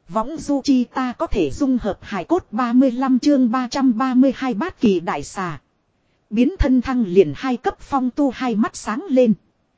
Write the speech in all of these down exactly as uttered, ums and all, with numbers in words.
Võng du chi ta có thể dung hợp hài cốt ba mươi lăm chương ba trăm ba mươi hai bát kỳ đại xà. Biến thân thăng liền hai cấp Phong Tu hai mắt sáng lên.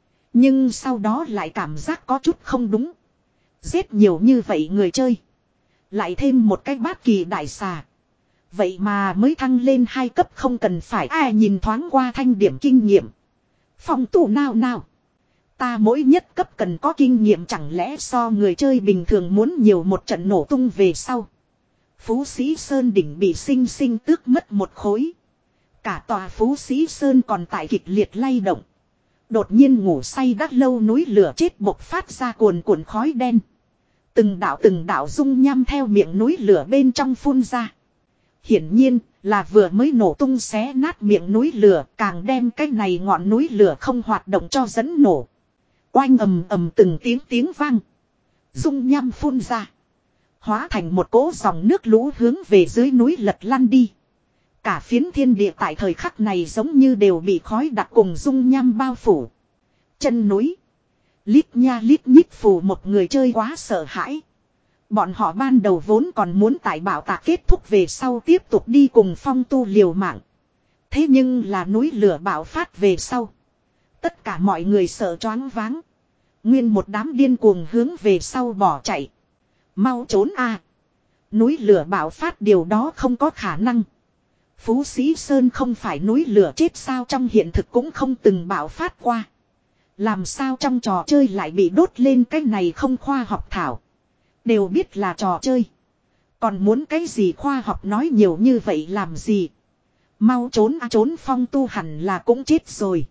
Nhưng sau đó lại cảm giác có chút không đúng. Giết nhiều như vậy người chơi. Lại thêm một cái bát kỳ đại xà. Vậy mà mới thăng lên hai cấp không cần phải ai nhìn thoáng qua thanh điểm kinh nghiệm. Phong Tu nào nào. Ta mỗi nhất cấp cần có kinh nghiệm chẳng lẽ so người chơi bình thường muốn nhiều một trận nổ tung về sau. Phú Sĩ Sơn đỉnh bị sinh sinh tước mất một khối. Cả tòa Phú Sĩ Sơn còn tại kịch liệt lay động. Đột nhiên ngủ say đắt lâu núi lửa chết bộc phát ra cuồn cuộn khói đen. Từng đạo từng đạo dung nham theo miệng núi lửa bên trong phun ra. Hiển nhiên là vừa mới nổ tung xé nát miệng núi lửa, càng đem cái này ngọn núi lửa không hoạt động cho dẫn nổ. Oanh ầm ầm từng tiếng tiếng vang. Dung nham phun ra. Hóa thành một cỗ dòng nước lũ hướng về dưới núi lật lăn đi. Cả phiến thiên địa tại thời khắc này giống như đều bị khói đặc cùng dung nham bao phủ. Chân núi. Lít nha lít nhít phủ một người chơi quá sợ hãi. Bọn họ ban đầu vốn còn muốn tại bảo tạc kết thúc về sau tiếp tục đi cùng Phong Tu liều mạng. Thế nhưng là núi lửa bạo phát về sau. Tất cả mọi người sợ choáng váng. Nguyên một đám điên cuồng hướng về sau bỏ chạy. Mau trốn a! Núi lửa bạo phát điều đó không có khả năng. Phú Sĩ Sơn không phải núi lửa chết sao trong hiện thực cũng không từng bạo phát qua. Làm sao trong trò chơi lại bị đốt lên cái này không khoa học thảo. Đều biết là trò chơi. Còn muốn cái gì khoa học nói nhiều như vậy làm gì. Mau trốn a trốn Phong Tu hẳn là cũng chết rồi.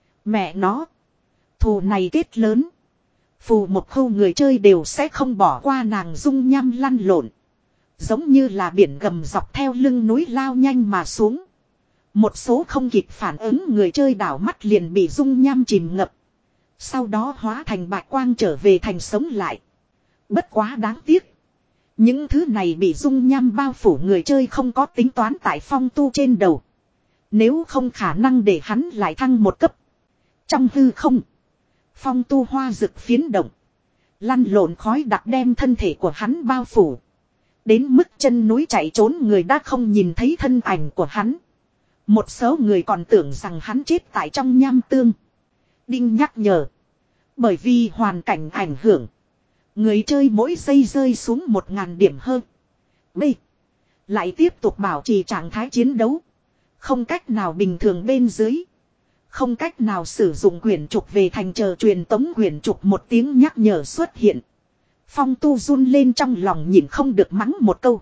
Mẹ nó. Thù này kết lớn. Phù một khu người chơi đều sẽ không bỏ qua nàng dung nham lăn lộn. Giống như là biển gầm dọc theo lưng núi lao nhanh mà xuống. Một số không kịp phản ứng người chơi đảo mắt liền bị dung nham chìm ngập. Sau đó hóa thành bạch quang trở về thành sống lại. Bất quá đáng tiếc. Những thứ này bị dung nham bao phủ người chơi không có tính toán tại Phong Tu trên đầu. Nếu không khả năng để hắn lại thăng một cấp. Trong hư không. Phong Tu hoa rực phiến động. Lăn lộn khói đặc đem thân thể của hắn bao phủ. Đến mức chân núi chạy trốn người đã không nhìn thấy thân ảnh của hắn. Một số người còn tưởng rằng hắn chết tại trong nham tương. Đinh nhắc nhở. Bởi vì hoàn cảnh ảnh hưởng. Người chơi mỗi giây rơi xuống một ngàn điểm hơn. B. Lại tiếp tục bảo trì trạng thái chiến đấu. Không cách nào bình thường bên dưới. Không cách nào sử dụng quyển trục về thành chờ truyền tống quyển trục một tiếng nhắc nhở xuất hiện. Phong Tu run lên trong lòng nhìn không được mắng một câu.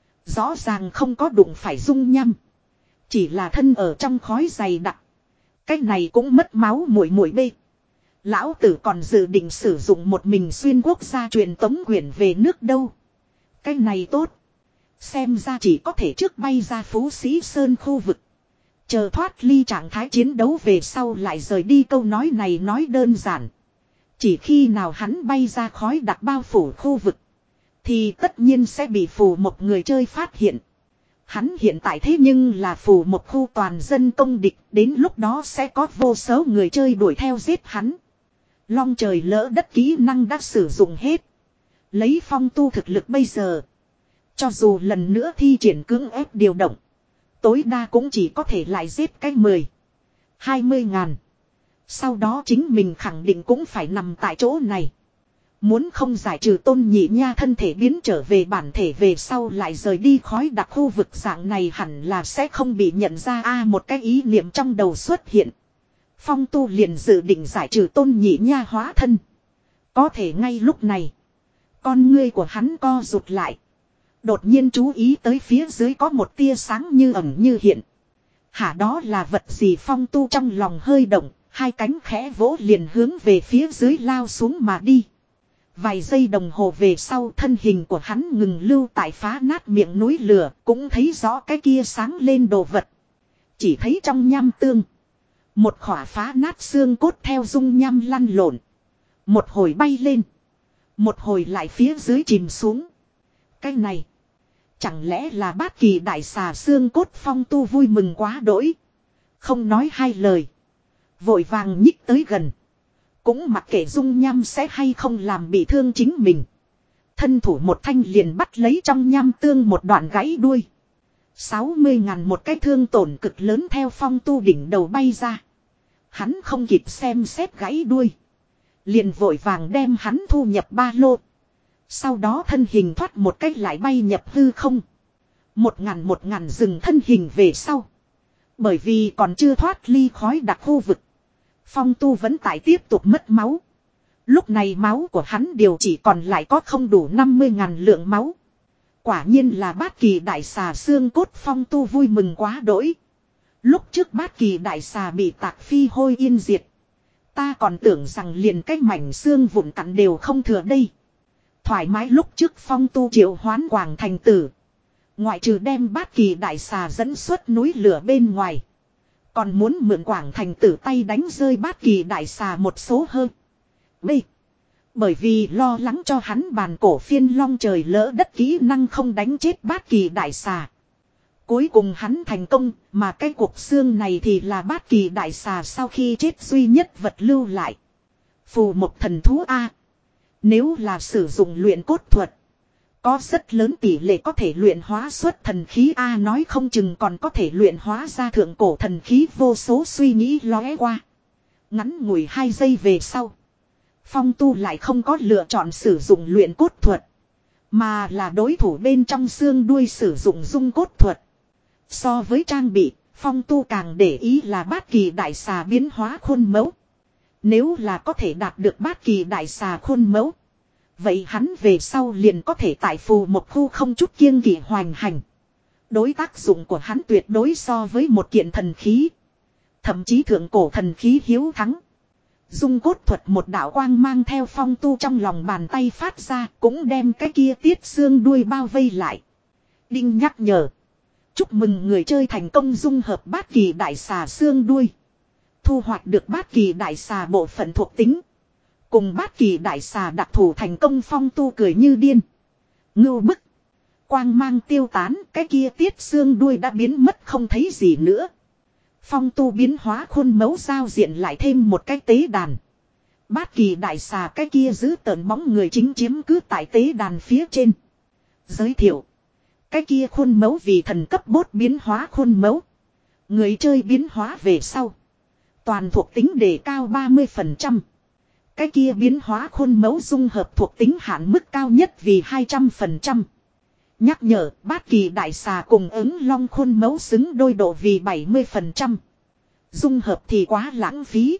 Rõ ràng không có đụng phải dung nham. Chỉ là thân ở trong khói dày đặc. Cái này cũng mất máu muội muội bê. Lão tử còn dự định sử dụng một mình xuyên quốc gia truyền tống quyển về nước đâu. Cái này tốt. Xem ra chỉ có thể trước bay ra Phú Sĩ Sơn khu vực. Chờ thoát ly trạng thái chiến đấu về sau lại rời đi câu nói này nói đơn giản. Chỉ khi nào hắn bay ra khói đặc bao phủ khu vực. Thì tất nhiên sẽ bị phù một người chơi phát hiện. Hắn hiện tại thế nhưng là phù một khu toàn dân công địch. Đến lúc đó sẽ có vô số người chơi đuổi theo giết hắn. Long trời lỡ đất kỹ năng đã sử dụng hết. Lấy Phong Tu thực lực bây giờ. Cho dù lần nữa thi triển cưỡng ép điều động. Tối đa cũng chỉ có thể lại giết cái mười, hai mươi ngàn. Sau đó chính mình khẳng định cũng phải nằm tại chỗ này. Muốn không giải trừ Tôn Nhị Nha thân thể biến trở về bản thể về sau lại rời đi khói đặc khu vực dạng này hẳn là sẽ không bị nhận ra a một cái ý niệm trong đầu xuất hiện. Phong Tu liền dự định giải trừ Tôn Nhị Nha hóa thân. Có thể ngay lúc này. Con ngươi của hắn co rụt lại. Đột nhiên chú ý tới phía dưới có một tia sáng như ẩn như hiện. Hả đó là vật gì Phong Tu trong lòng hơi động. Hai cánh khẽ vỗ liền hướng về phía dưới lao xuống mà đi. Vài giây đồng hồ về sau thân hình của hắn ngừng lưu tại phá nát miệng núi lửa. Cũng thấy rõ cái kia sáng lên đồ vật. Chỉ thấy trong nham tương. Một khỏa phá nát xương cốt theo dung nham lăn lộn. Một hồi bay lên. Một hồi lại phía dưới chìm xuống. Cái này. Chẳng lẽ là bát kỳ đại xà xương cốt Phong Tu vui mừng quá đỗi. Không nói hai lời. Vội vàng nhích tới gần. Cũng mặc kệ dung nham sẽ hay không làm bị thương chính mình. Thân thủ một thanh liền bắt lấy trong nham tương một đoạn gãy đuôi. sáu mươi ngàn một cái thương tổn cực lớn theo Phong Tu đỉnh đầu bay ra. Hắn không kịp xem xét gãy đuôi. Liền vội vàng đem hắn thu nhập ba lô. Sau đó thân hình thoát một cách lại bay nhập hư không. Một ngàn một ngàn dừng thân hình về sau. Bởi vì còn chưa thoát ly khói đặc khu vực. Phong Tu vẫn tại tiếp tục mất máu. Lúc này máu của hắn đều chỉ còn lại có không đủ năm mươi ngàn lượng máu. Quả nhiên là bát kỳ đại xà xương cốt. Phong Tu vui mừng quá đỗi. Lúc trước bát kỳ đại xà bị tạc phi hôi yên diệt. Ta còn tưởng rằng liền cái mảnh xương vụn cặn đều không thừa đây. Thoải mái lúc trước Phong Tu triệu hoán Quảng Thành Tử. Ngoại trừ đem bát kỳ đại xà dẫn xuất núi lửa bên ngoài. Còn muốn mượn Quảng Thành Tử tay đánh rơi bát kỳ đại xà một số hơn. B. Bởi vì lo lắng cho hắn bàn cổ phiên long trời lỡ đất kỹ năng không đánh chết bát kỳ đại xà. Cuối cùng hắn thành công, mà cái cuộc xương này thì là bát kỳ đại xà sau khi chết duy nhất vật lưu lại. Phù một thần thú A. Nếu là sử dụng luyện cốt thuật. Có rất lớn tỷ lệ có thể luyện hóa xuất thần khí A, nói không chừng còn có thể luyện hóa ra thượng cổ thần khí. Vô số suy nghĩ lóe qua. Ngắn ngủi hai giây về sau. Phong Tu lại không có lựa chọn sử dụng luyện cốt thuật. Mà là đối thủ bên trong xương đuôi sử dụng dung cốt thuật. So với trang bị, Phong Tu càng để ý là bát kỳ đại xà biến hóa khuôn mẫu. Nếu là có thể đạt được bát kỳ đại xà khuôn mẫu. Vậy hắn về sau liền có thể tại phù một khu không chút kiêng kỵ hoành hành. Đối tác dụng của hắn tuyệt đối so với một kiện thần khí. Thậm chí thượng cổ thần khí hiếu thắng. Dung cốt thuật một đạo quang mang theo Phong Tu trong lòng bàn tay phát ra, cũng đem cái kia tiết xương đuôi bao vây lại. Đinh nhắc nhở. Chúc mừng người chơi thành công dung hợp bát kỳ đại xà xương đuôi. Thu hoạch được bát kỳ đại xà bộ phận thuộc tính. Cùng bát kỳ đại xà đặc thù thành công. Phong Tu cười như điên. Ngưu bức. Quang mang tiêu tán, cái kia tiết xương đuôi đã biến mất không thấy gì nữa. Phong Tu biến hóa khuôn mẫu giao diện lại thêm một cái tế đàn. Bát kỳ đại xà cái kia giữ tợn bóng người chính chiếm cứ tại tế đàn phía trên. Giới thiệu. Cái kia khuôn mẫu vì thần cấp bốt biến hóa khuôn mẫu. Người chơi biến hóa về sau. Toàn thuộc tính đề cao ba mươi phần trăm. Cái kia biến hóa khuôn mẫu dung hợp thuộc tính hạn mức cao nhất vì hai trăm phần trăm. Nhắc nhở bát kỳ đại xà cùng ứng long khuôn mẫu xứng đôi độ vì bảy mươi phần trăm. Dung hợp thì quá lãng phí.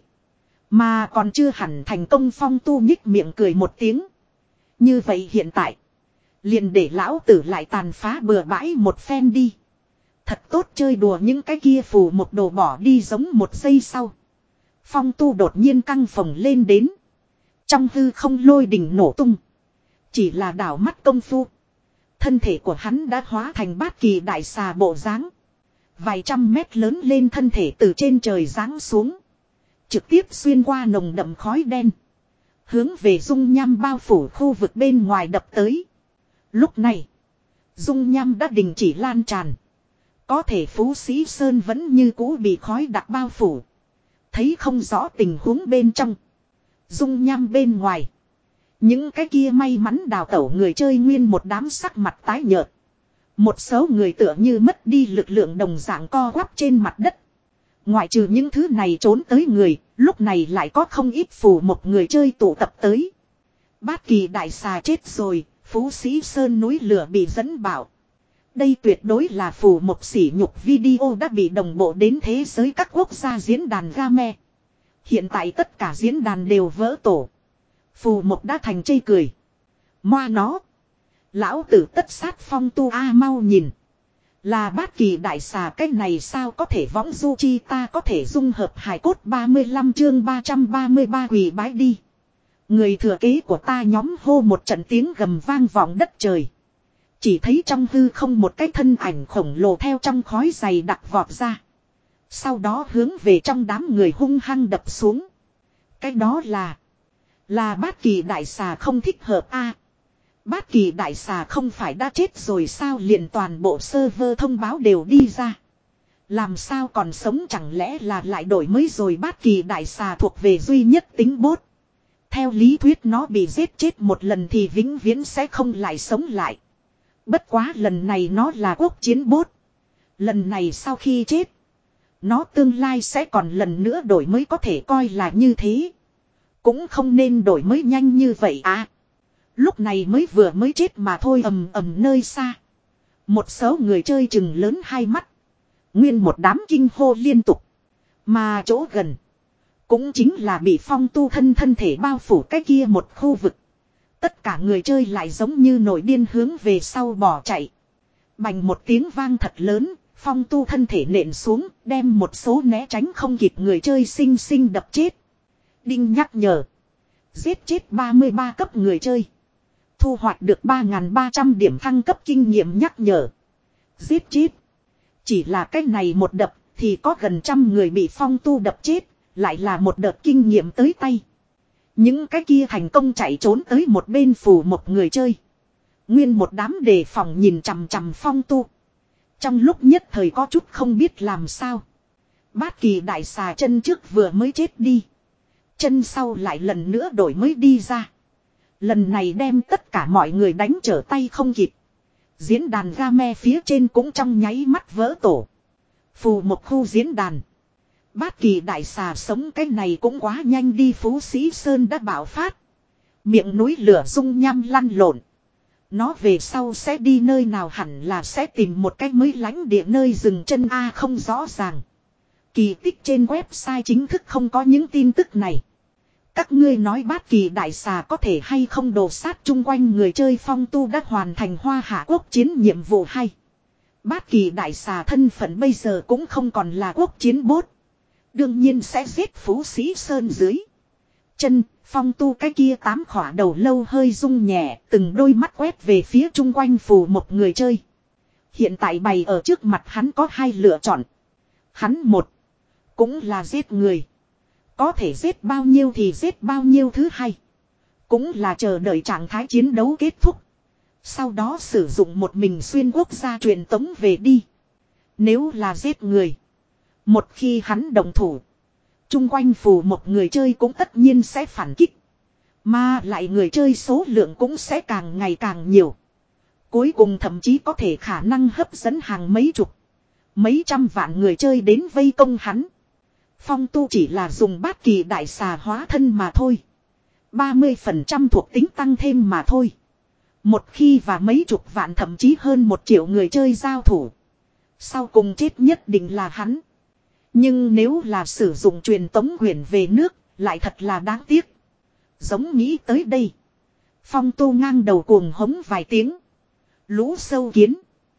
Mà còn chưa hẳn thành công. Phong Tu nhích miệng cười một tiếng. Như vậy hiện tại. Liền để lão tử lại tàn phá bừa bãi một phen đi. Thật tốt chơi đùa những cái kia phù một đồ bỏ đi giống một giây sau. Phong Tu đột nhiên căng phồng lên đến. Trong hư không lôi đỉnh nổ tung. Chỉ là đảo mắt công phu. Thân thể của hắn đã hóa thành bát kỳ đại xà bộ dáng. Vài trăm mét lớn lên thân thể từ trên trời giáng xuống. Trực tiếp xuyên qua nồng đậm khói đen. Hướng về dung nham bao phủ khu vực bên ngoài đập tới. Lúc này. Dung nham đã đình chỉ lan tràn. Có thể Phú Sĩ Sơn vẫn như cũ bị khói đặc bao phủ. Thấy không rõ tình huống bên trong. Dung nham bên ngoài. Những cái kia may mắn đào tẩu người chơi nguyên một đám sắc mặt tái nhợt. Một số người tựa như mất đi lực lượng đồng dạng co quắp trên mặt đất. Ngoại trừ những thứ này trốn tới người, lúc này lại có không ít phù một người chơi tụ tập tới. Bát kỳ đại xà chết rồi, Phú Sĩ Sơn núi lửa bị dẫn bảo. Đây tuyệt đối là phù một sỉ nhục. Video đã bị đồng bộ đến thế giới các quốc gia diễn đàn game. Hiện tại tất cả diễn đàn đều vỡ tổ. Phù một đã thành chê cười. Moa nó. Lão tử tất sát Phong Tu a mau nhìn. Là bát kỳ đại xà cái này sao có thể võng du chi ta có thể dung hợp hài cốt. Ba mươi lăm chương ba trăm ba mươi ba quỳ bái đi. Người thừa kế của ta nhóm hô một trận tiếng gầm vang vọng đất trời. Chỉ thấy trong hư không một cái thân ảnh khổng lồ theo trong khói dày đặc vọt ra. Sau đó hướng về trong đám người hung hăng đập xuống. Cái đó là. Là bát kỳ đại xà không thích hợp a. Bát kỳ đại xà không phải đã chết rồi sao, liền toàn bộ server thông báo đều đi ra. Làm sao còn sống, chẳng lẽ là lại đổi mới rồi. Bát kỳ đại xà thuộc về duy nhất tính bốt. Theo lý thuyết nó bị giết chết một lần thì vĩnh viễn sẽ không lại sống lại. Bất quá lần này nó là quốc chiến bốt. Lần này sau khi chết, nó tương lai sẽ còn lần nữa đổi mới có thể coi là như thế. Cũng không nên đổi mới nhanh như vậy à. Lúc này mới vừa mới chết mà thôi, ầm ầm nơi xa. Một số người chơi chừng lớn hai mắt. Nguyên một đám kinh hô liên tục. Mà chỗ gần. Cũng chính là bị phong tu thân thân thể bao phủ cái kia một khu vực. Tất cả người chơi lại giống như nổi điên hướng về sau bỏ chạy. Bành một tiếng vang thật lớn. Phong tu thân thể nện xuống, đem một số né tránh không kịp người chơi xinh xinh đập chết. Đinh nhắc nhở. Giết chết ba mươi ba cấp người chơi. Thu hoạch được ba nghìn ba trăm điểm thăng cấp kinh nghiệm nhắc nhở. Giết chết. Chỉ là cách này một đập thì có gần trăm người bị phong tu đập chết. Lại là một đợt kinh nghiệm tới tay. Những cái kia thành công chạy trốn tới một bên phủ một người chơi. Nguyên một đám đề phòng nhìn chằm chằm phong tu. Trong lúc nhất thời có chút không biết làm sao. Bát kỳ đại xà chân trước vừa mới chết đi. Chân sau lại lần nữa đổi mới đi ra. Lần này đem tất cả mọi người đánh trở tay không kịp. Diễn đàn game phía trên cũng trong nháy mắt vỡ tổ. Phù một khu diễn đàn. Bát kỳ đại xà sống cái này cũng quá nhanh đi, Phú Sĩ Sơn đã bạo phát. Miệng núi lửa dung nham lăn lộn. Nó về sau sẽ đi nơi nào hẳn là sẽ tìm một cách mới lánh địa nơi dừng chân A không rõ ràng. Kỳ tích trên website chính thức không có những tin tức này. Các ngươi nói bát kỳ đại xà có thể hay không đổ sát chung quanh người chơi, phong tu đã hoàn thành hoa hạ quốc chiến nhiệm vụ hay. Bát kỳ đại xà thân phận bây giờ cũng không còn là quốc chiến bốt. Đương nhiên sẽ giết Phú Sĩ Sơn dưới chân. Phong tu cái kia tám khỏa đầu lâu hơi rung nhẹ, từng đôi mắt quét về phía chung quanh phù một người chơi. Hiện tại bày ở trước mặt hắn có hai lựa chọn. Hắn một, cũng là giết người. Có thể giết bao nhiêu thì giết bao nhiêu. Thứ hai, cũng là chờ đợi trạng thái chiến đấu kết thúc. Sau đó sử dụng một mình xuyên quốc gia truyền tống về đi. Nếu là giết người, một khi hắn đồng thủ, chung quanh phù một người chơi cũng tất nhiên sẽ phản kích. Mà lại người chơi số lượng cũng sẽ càng ngày càng nhiều. Cuối cùng thậm chí có thể khả năng hấp dẫn hàng mấy chục, mấy trăm vạn người chơi đến vây công hắn. Phong tu chỉ là dùng bát kỳ đại xà hóa thân mà thôi. ba mươi phần trăm thuộc tính tăng thêm mà thôi. Một khi và mấy chục vạn thậm chí hơn một triệu người chơi giao thủ, sau cùng chết nhất định là hắn. Nhưng nếu là sử dụng truyền tống quyển về nước, lại thật là đáng tiếc. Giống nghĩ tới đây, phong tu ngang đầu cuồng hống vài tiếng. Lũ sâu kiến,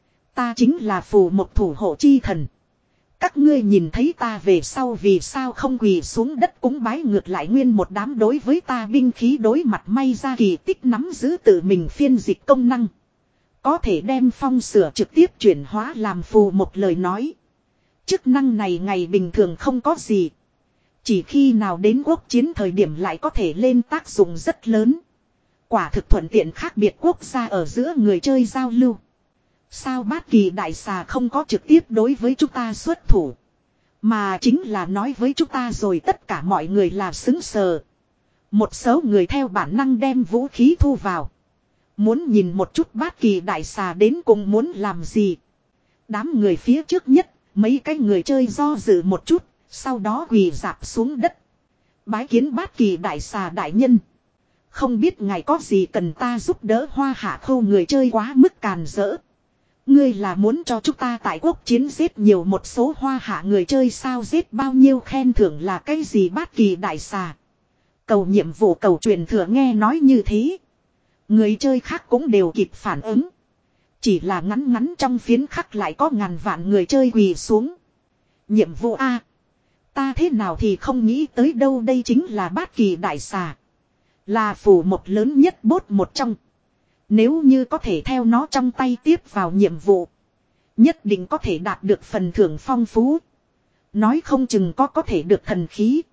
ta chính là phù một thủ hộ chi thần. Các ngươi nhìn thấy ta về sau vì sao không quỳ xuống đất cúng bái, ngược lại nguyên một đám đối với ta binh khí đối mặt. May ra kỳ tích nắm giữ tự mình phiên dịch công năng, có thể đem phong sửa trực tiếp chuyển hóa làm phù một lời nói. Chức năng này ngày bình thường không có gì. Chỉ khi nào đến quốc chiến thời điểm lại có thể lên tác dụng rất lớn. Quả thực thuận tiện khác biệt quốc gia ở giữa người chơi giao lưu. Sao bát kỳ đại xà không có trực tiếp đối với chúng ta xuất thủ, mà chính là nói với chúng ta rồi. Tất cả mọi người là xứng sờ. Một số người theo bản năng đem vũ khí thu vào, muốn nhìn một chút bát kỳ đại xà đến cùng muốn làm gì. Đám người phía trước nhất, mấy cái người chơi do dự một chút, sau đó quỳ rạp xuống đất. Bái kiến bát kỳ đại xà đại nhân. Không biết ngài có gì cần ta giúp đỡ. Hoa hạ khâu người chơi quá mức càn rỡ. Ngươi là muốn cho chúng ta tại quốc chiến giết nhiều một số hoa hạ người chơi sao? Giết bao nhiêu khen thưởng là cái gì bát kỳ đại xà? Cầu nhiệm vụ cầu truyền thừa. Nghe nói như thế, người chơi khác cũng đều kịp phản ứng. Chỉ là ngắn ngắn trong phiến khắc lại có ngàn vạn người chơi quỳ xuống. Nhiệm vụ A, ta thế nào thì không nghĩ tới đâu. Đây chính là bát kỳ đại xà, là phù một lớn nhất bốt một trong. Nếu như có thể theo nó trong tay tiếp vào nhiệm vụ, nhất định có thể đạt được phần thưởng phong phú. Nói không chừng có có thể được thần khí.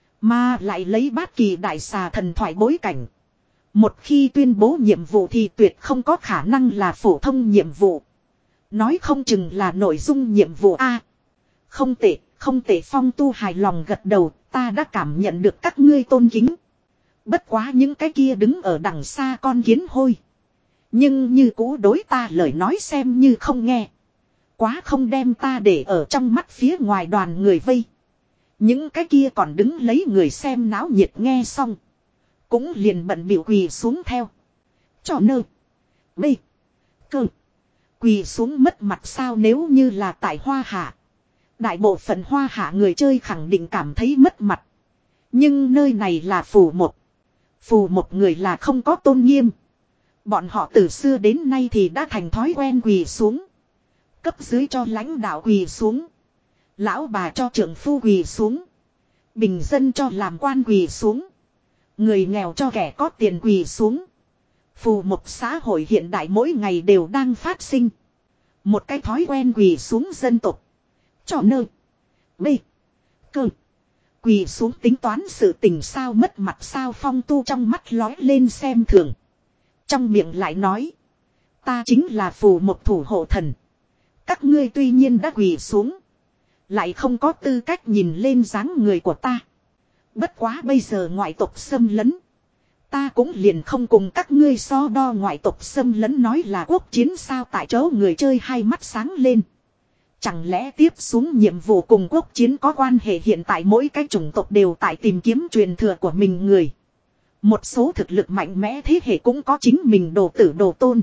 Mà lại lấy bát kỳ đại xà thần thoại bối cảnh, một khi tuyên bố nhiệm vụ thì tuyệt không có khả năng là phổ thông nhiệm vụ. Nói không chừng là nội dung nhiệm vụ A. Không tệ, không tệ. Phong tu hài lòng gật đầu. Ta đã cảm nhận được các ngươi tôn kính. Bất quá những cái kia đứng ở đằng xa con kiến hôi. Nhưng như cũ đối ta lời nói xem như không nghe. Quá không đem ta để ở trong mắt phía ngoài đoàn người vây. Những cái kia còn đứng lấy người xem náo nhiệt nghe xong. Cũng liền bận biểu quỳ xuống theo. Cho nơ. Bê. Cơ. Quỳ xuống mất mặt sao nếu như là tại Hoa Hạ. Đại bộ phận Hoa Hạ người chơi khẳng định cảm thấy mất mặt. Nhưng nơi này là phù một. Phù một người là không có tôn nghiêm. Bọn họ từ xưa đến nay thì đã thành thói quen quỳ xuống. Cấp dưới cho lãnh đạo quỳ xuống. Lão bà cho trưởng phu quỳ xuống. Bình dân cho làm quan quỳ xuống. Người nghèo cho kẻ có tiền quỳ xuống. Phù một xã hội hiện đại mỗi ngày đều đang phát sinh. Một cái thói quen quỳ xuống dân tộc. Cho nơ. Bê. Cơ. Quỳ xuống tính toán sự tình sao mất mặt sao Phong Tu trong mắt lói lên xem thường. Trong miệng lại nói. Ta chính là phù một thủ hộ thần. Các ngươi tuy nhiên đã quỳ xuống. Lại không có tư cách nhìn lên dáng người của ta. Bất quá bây giờ ngoại tộc xâm lấn. Ta cũng liền không cùng các ngươi so đo ngoại tộc xâm lấn nói là quốc chiến sao tại chỗ người chơi hai mắt sáng lên. Chẳng lẽ tiếp xuống nhiệm vụ cùng quốc chiến có quan hệ hiện tại mỗi cái chủng tộc đều tại tìm kiếm truyền thừa của mình người. Một số thực lực mạnh mẽ thế hệ cũng có chính mình đồ tử đồ tôn.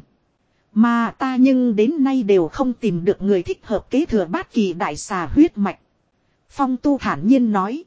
Mà ta nhưng đến nay đều không tìm được người thích hợp kế thừa bát kỳ đại xà huyết mạch. Phong Tu thản nhiên nói.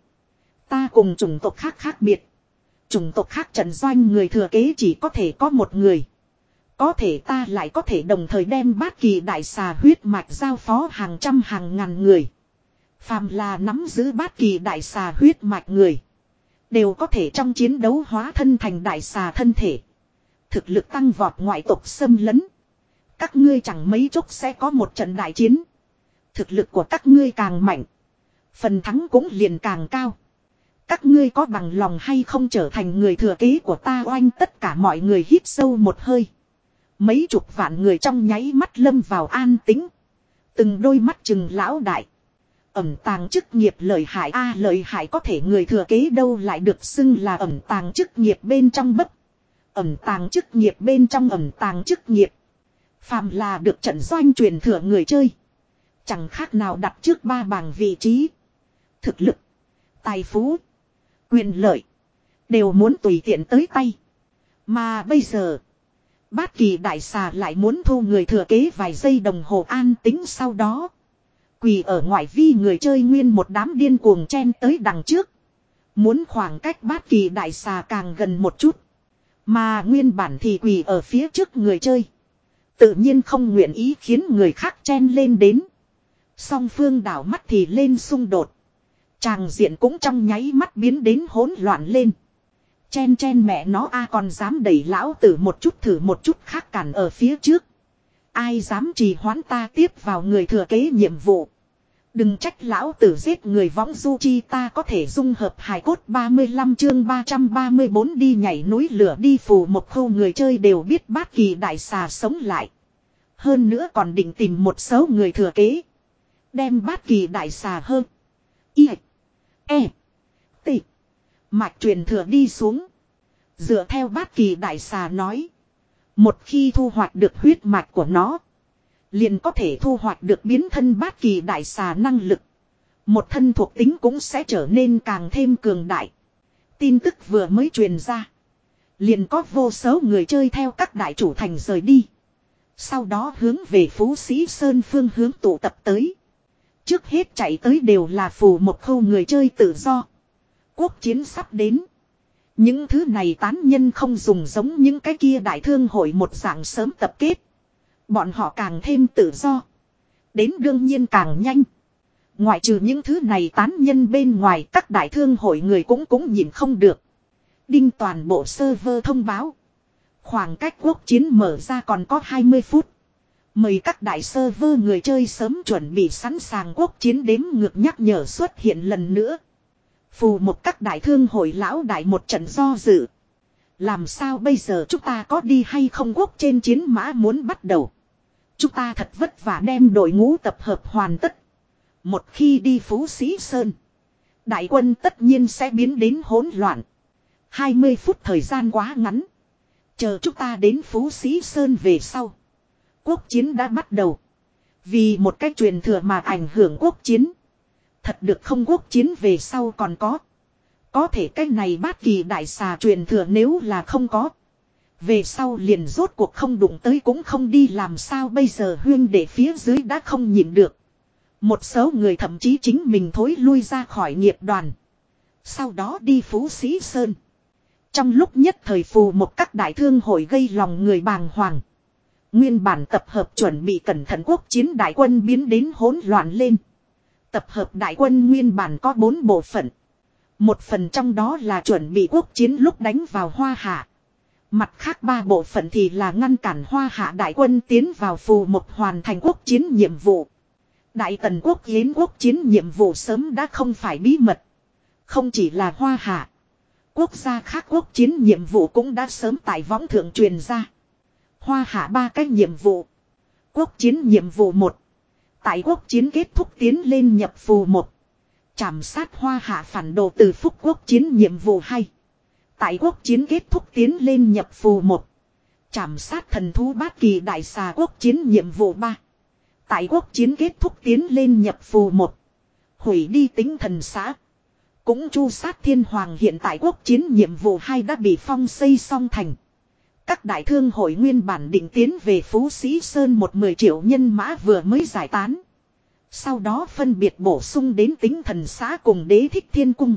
Ta cùng chủng tộc khác khác biệt. Chủng tộc khác trận doanh người thừa kế chỉ có thể có một người. Có thể ta lại có thể đồng thời đem bát kỳ đại xà huyết mạch giao phó hàng trăm hàng ngàn người. Phàm là nắm giữ bát kỳ đại xà huyết mạch người. Đều có thể trong chiến đấu hóa thân thành đại xà thân thể. Thực lực tăng vọt ngoại tộc xâm lấn. Các ngươi chẳng mấy chốc sẽ có một trận đại chiến. Thực lực của các ngươi càng mạnh. Phần thắng cũng liền càng cao. Các ngươi có bằng lòng hay không trở thành người thừa kế của ta oanh tất cả mọi người hít sâu một hơi. Mấy chục vạn người trong nháy mắt lâm vào an tĩnh. Từng đôi mắt chừng lão đại. Ẩm tàng chức nghiệp lợi hại a à, lợi hại có thể người thừa kế đâu lại được xưng là ẩm tàng chức nghiệp bên trong bất. Ẩm tàng chức nghiệp bên trong ẩm tàng chức nghiệp. Phàm là được trận doanh truyền thừa người chơi. Chẳng khác nào đặt trước ba bảng vị trí. Thực lực. Tài phú. Quyền lợi. Đều muốn tùy tiện tới tay. Mà bây giờ. Bát kỳ đại xà lại muốn thu người thừa kế vài giây đồng hồ an tính sau đó. Quỳ ở ngoại vi người chơi nguyên một đám điên cuồng chen tới đằng trước. Muốn khoảng cách bát kỳ đại xà càng gần một chút. Mà nguyên bản thì quỳ ở phía trước người chơi. Tự nhiên không nguyện ý khiến người khác chen lên đến. Song phương đảo mắt thì lên xung đột. Tràng diện cũng trong nháy mắt biến đến hỗn loạn lên. Chen chen mẹ nó a còn dám đẩy lão tử một chút thử một chút khác cản ở phía trước. Ai dám trì hoãn ta tiếp vào người thừa kế nhiệm vụ. Đừng trách lão tử giết người võng du chi ta có thể dung hợp hài cốt ba mươi lăm chương ba trăm ba mươi bốn đi nhảy núi lửa đi phù một khâu người chơi đều biết bát kỳ đại xà sống lại. Hơn nữa còn định tìm một số người thừa kế. Đem bát kỳ đại xà hơn. Y. E. T. Mạch truyền thừa đi xuống. Dựa theo bát kỳ đại xà nói. Một khi thu hoạch được huyết mạch của nó. Liền có thể thu hoạch được biến thân bát kỳ đại xà năng lực. Một thân thuộc tính cũng sẽ trở nên càng thêm cường đại. Tin tức vừa mới truyền ra. Liền có vô số người chơi theo các đại chủ thành rời đi. Sau đó hướng về Phú Sĩ Sơn phương hướng tụ tập tới. Trước hết chạy tới đều là phù một khâu người chơi tự do. Quốc chiến sắp đến. Những thứ này tán nhân không dùng giống những cái kia đại thương hội một dạng sớm tập kết. Bọn họ càng thêm tự do. Đến đương nhiên càng nhanh. Ngoại trừ những thứ này tán nhân bên ngoài các đại thương hội người cũng cũng nhìn không được. Đinh toàn bộ server thông báo. Khoảng cách quốc chiến mở ra còn có hai mươi phút. Mời các đại server người chơi sớm chuẩn bị sẵn sàng quốc chiến đếm ngược nhắc nhở xuất hiện lần nữa. Phù một các đại thương hội lão đại một trận do dự. Làm sao bây giờ chúng ta có đi hay không quốc trên chiến mã muốn bắt đầu. Chúng ta thật vất vả đem đội ngũ tập hợp hoàn tất. Một khi đi Phú Sĩ Sơn. Đại quân tất nhiên sẽ biến đến hỗn loạn. hai mươi phút thời gian quá ngắn. Chờ chúng ta đến Phú Sĩ Sơn về sau. Quốc chiến đã bắt đầu. Vì một cách truyền thừa mà ảnh hưởng quốc chiến. Thật được không, quốc chiến về sau còn có. Có thể cách này bát kỳ đại xà truyền thừa nếu là không có. Về sau liền rốt cuộc không đụng tới cũng không đi, làm sao bây giờ huyên để phía dưới đã không nhịn được. Một số người thậm chí chính mình thối lui ra khỏi nghiệp đoàn. Sau đó đi Phú Sĩ Sơn. Trong lúc nhất thời phù một các đại thương hội gây lòng người bàng hoàng. Nguyên bản tập hợp chuẩn bị cẩn thận quốc chiến đại quân biến đến hỗn loạn lên. Tập hợp đại quân nguyên bản có bốn bộ phận. Một phần trong đó là chuẩn bị quốc chiến lúc đánh vào Hoa Hạ. Mặt khác ba bộ phận thì là ngăn cản Hoa Hạ đại quân tiến vào phù một hoàn thành quốc chiến nhiệm vụ. Đại Tần quốc yến quốc chiến nhiệm vụ sớm đã không phải bí mật. Không chỉ là Hoa Hạ. Quốc gia khác quốc chiến nhiệm vụ cũng đã sớm tại võng thượng truyền ra. Hoa Hạ ba cái nhiệm vụ. Quốc chiến nhiệm vụ một. Tại quốc chiến kết thúc tiến lên nhập phù một. Trảm sát Hoa Hạ phản đồ từ phúc quốc chiến nhiệm vụ hai. Tại quốc chiến kết thúc tiến lên nhập phù một. Trảm sát thần thú bát kỳ đại xà quốc chiến nhiệm vụ ba. Tại quốc chiến kết thúc tiến lên nhập phù một. Hủy đi tính thần xã. Cũng chu sát thiên hoàng, hiện tại quốc chiến nhiệm vụ hai đã bị phong xây xong thành. Các đại thương hội nguyên bản định tiến về Phú Sĩ Sơn một mười triệu nhân mã vừa mới giải tán. Sau đó phân biệt bổ sung đến tính thần xã cùng Đế Thích Thiên Cung.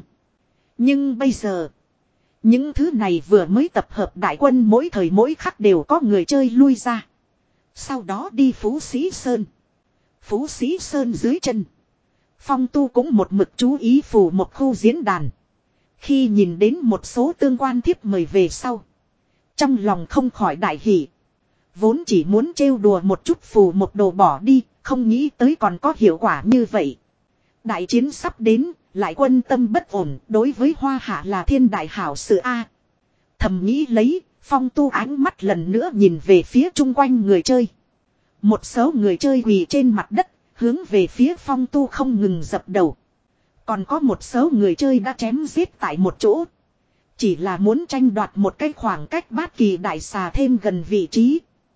Nhưng bây giờ, những thứ này vừa mới tập hợp đại quân mỗi thời mỗi khắc đều có người chơi lui ra. Sau đó đi Phú Sĩ Sơn. Phú Sĩ Sơn dưới chân. Phong Tu cũng một mực chú ý phù một khu diễn đàn. Khi nhìn đến một số tương quan thiếp mời về sau, trong lòng không khỏi đại hỉ. Vốn chỉ muốn trêu đùa một chút phù một đồ bỏ đi, không nghĩ tới còn có hiệu quả như vậy. Đại chiến sắp đến, lại quân tâm bất ổn, đối với Hoa Hạ là thiên đại hảo sự A. Thầm nghĩ lấy, Phong Tu ánh mắt lần nữa nhìn về phía chung quanh người chơi. Một số người chơi quỳ trên mặt đất, hướng về phía Phong Tu không ngừng dập đầu. Còn có một số người chơi đã chém giết tại một chỗ. Chỉ là muốn tranh đoạt một cái khoảng cách bát kỳ đại xà thêm gần vị trí.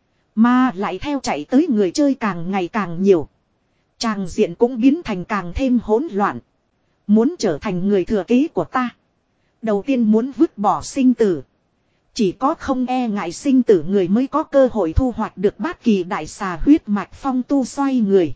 Mà lại theo chạy tới người chơi càng ngày càng nhiều. Tràng diện cũng biến thành càng thêm hỗn loạn. Muốn trở thành người thừa kế của ta. Đầu tiên muốn vứt bỏ sinh tử. Chỉ có không e ngại sinh tử người mới có cơ hội thu hoạch được bát kỳ đại xà huyết mạch. Phong Tu xoay người.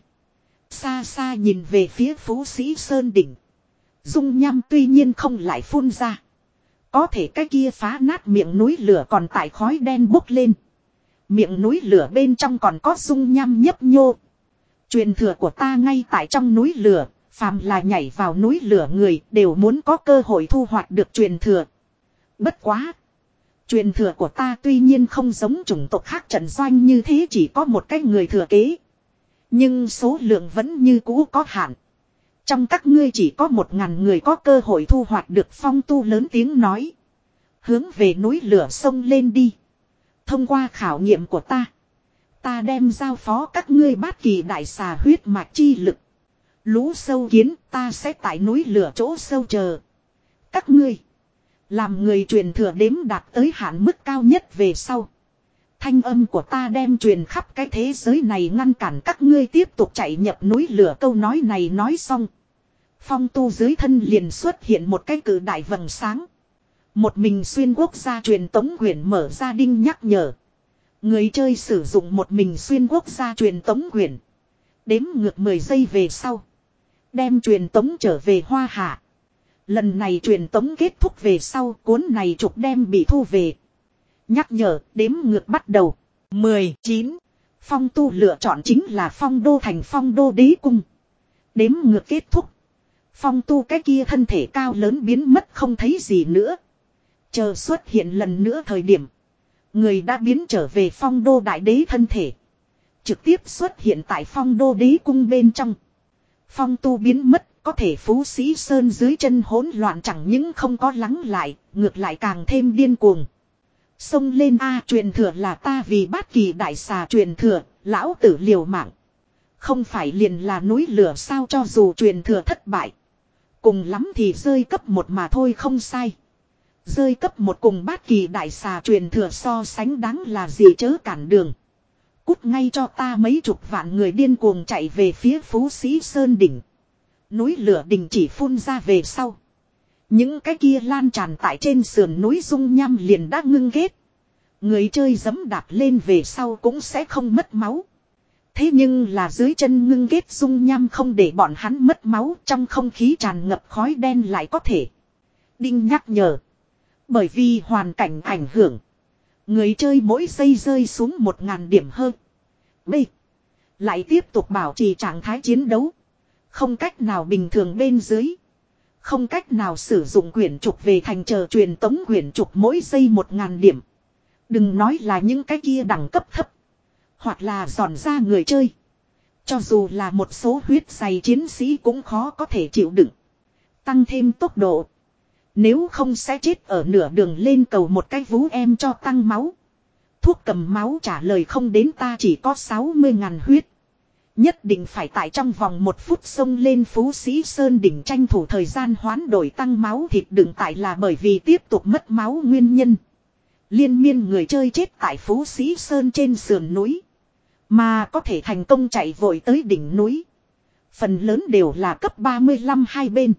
Xa xa nhìn về phía Phú Sĩ Sơn đỉnh. Dung nham tuy nhiên không lại phun ra. Có thể cái kia phá nát miệng núi lửa còn tại khói đen bốc lên. Miệng núi lửa bên trong còn có dung nham nhấp nhô. Truyền thừa của ta ngay tại trong núi lửa. Phàm là nhảy vào núi lửa người đều muốn có cơ hội thu hoạch được truyền thừa. Bất quá. Truyền thừa của ta tuy nhiên không giống chủng tộc khác trận doanh như thế chỉ có một cái người thừa kế. Nhưng số lượng vẫn như cũ có hạn. Trong các ngươi chỉ có một ngàn người có cơ hội thu hoạch được. Phong Tu lớn tiếng nói. Hướng về núi lửa sông lên đi. Thông qua khảo nghiệm của ta. Ta đem giao phó các ngươi bát kỳ đại xà huyết mạch chi lực. Lũ sâu kiến ta sẽ tại núi lửa chỗ sâu chờ. Các ngươi. Làm người truyền thừa đếm đạt tới hạn mức cao nhất về sau. Thanh âm của ta đem truyền khắp cái thế giới này ngăn cản các ngươi tiếp tục chạy nhập núi lửa. Câu nói này nói xong. Phong Tu dưới thân liền xuất hiện một cái cử đại vầng sáng. Một mình xuyên quốc gia truyền tống quyển mở ra đinh nhắc nhở. Người chơi sử dụng một mình xuyên quốc gia truyền tống quyển. Đếm ngược mười giây về sau. Đem truyền tống trở về Hoa Hạ. Lần này truyền tống kết thúc về sau cuốn này trục đem bị thu về. Nhắc nhở đếm ngược bắt đầu. mười chín. Phong Tu lựa chọn chính là Phong Đô thành Phong Đô Đế Cung. Đếm ngược kết thúc. Phong Tu cái kia thân thể cao lớn biến mất không thấy gì nữa. Chờ xuất hiện lần nữa thời điểm. Người đã biến trở về Phong Đô Đại Đế thân thể. Trực tiếp xuất hiện tại Phong Đô Đế Cung bên trong. Phong Tu biến mất. Có thể Phú Sĩ Sơn dưới chân hỗn loạn chẳng những không có lắng lại. Ngược lại càng thêm điên cuồng. Xông lên a truyền thừa là ta vì bát kỳ đại xà truyền thừa. Lão tử liều mạng. Không phải liền là núi lửa sao cho dù truyền thừa thất bại. Cùng lắm thì rơi cấp một mà thôi không sai. Rơi cấp một cùng bát kỳ đại xà truyền thừa so sánh đáng là gì chớ cản đường. Cút ngay cho ta mấy chục vạn người điên cuồng chạy về phía Phú Sĩ Sơn đỉnh. Núi lửa đình chỉ phun ra về sau. Những cái kia lan tràn tại trên sườn núi dung nham liền đã ngưng ghét. Người chơi giẫm đạp lên về sau cũng sẽ không mất máu. Thế nhưng là dưới chân ngưng ghét dung nham không để bọn hắn mất máu, trong không khí tràn ngập khói đen lại có thể. Đinh nhắc nhở. Bởi vì hoàn cảnh ảnh hưởng. Người chơi mỗi giây rơi xuống một ngàn điểm hơn. B. Lại tiếp tục bảo trì trạng thái chiến đấu. Không cách nào bình thường bên dưới. Không cách nào sử dụng quyển trục về thành chờ truyền tống quyển trục mỗi giây một ngàn điểm. Đừng nói là những cái kia đẳng cấp thấp. Hoặc là giòn ra người chơi. Cho dù là một số huyết dày chiến sĩ cũng khó có thể chịu đựng. Tăng thêm tốc độ. Nếu không sẽ chết ở nửa đường lên cầu một cái vú em cho tăng máu. Thuốc cầm máu trả lời không đến ta chỉ có sáu mươi ngàn huyết. Nhất định phải tại trong vòng một phút xông lên Phú Sĩ Sơn đỉnh tranh thủ thời gian hoán đổi tăng máu thịt đựng tại là bởi vì tiếp tục mất máu nguyên nhân. Liên miên người chơi chết tại Phú Sĩ Sơn trên sườn núi. Mà có thể thành công chạy vội tới đỉnh núi. Phần lớn đều là cấp ba mươi lăm hai bên.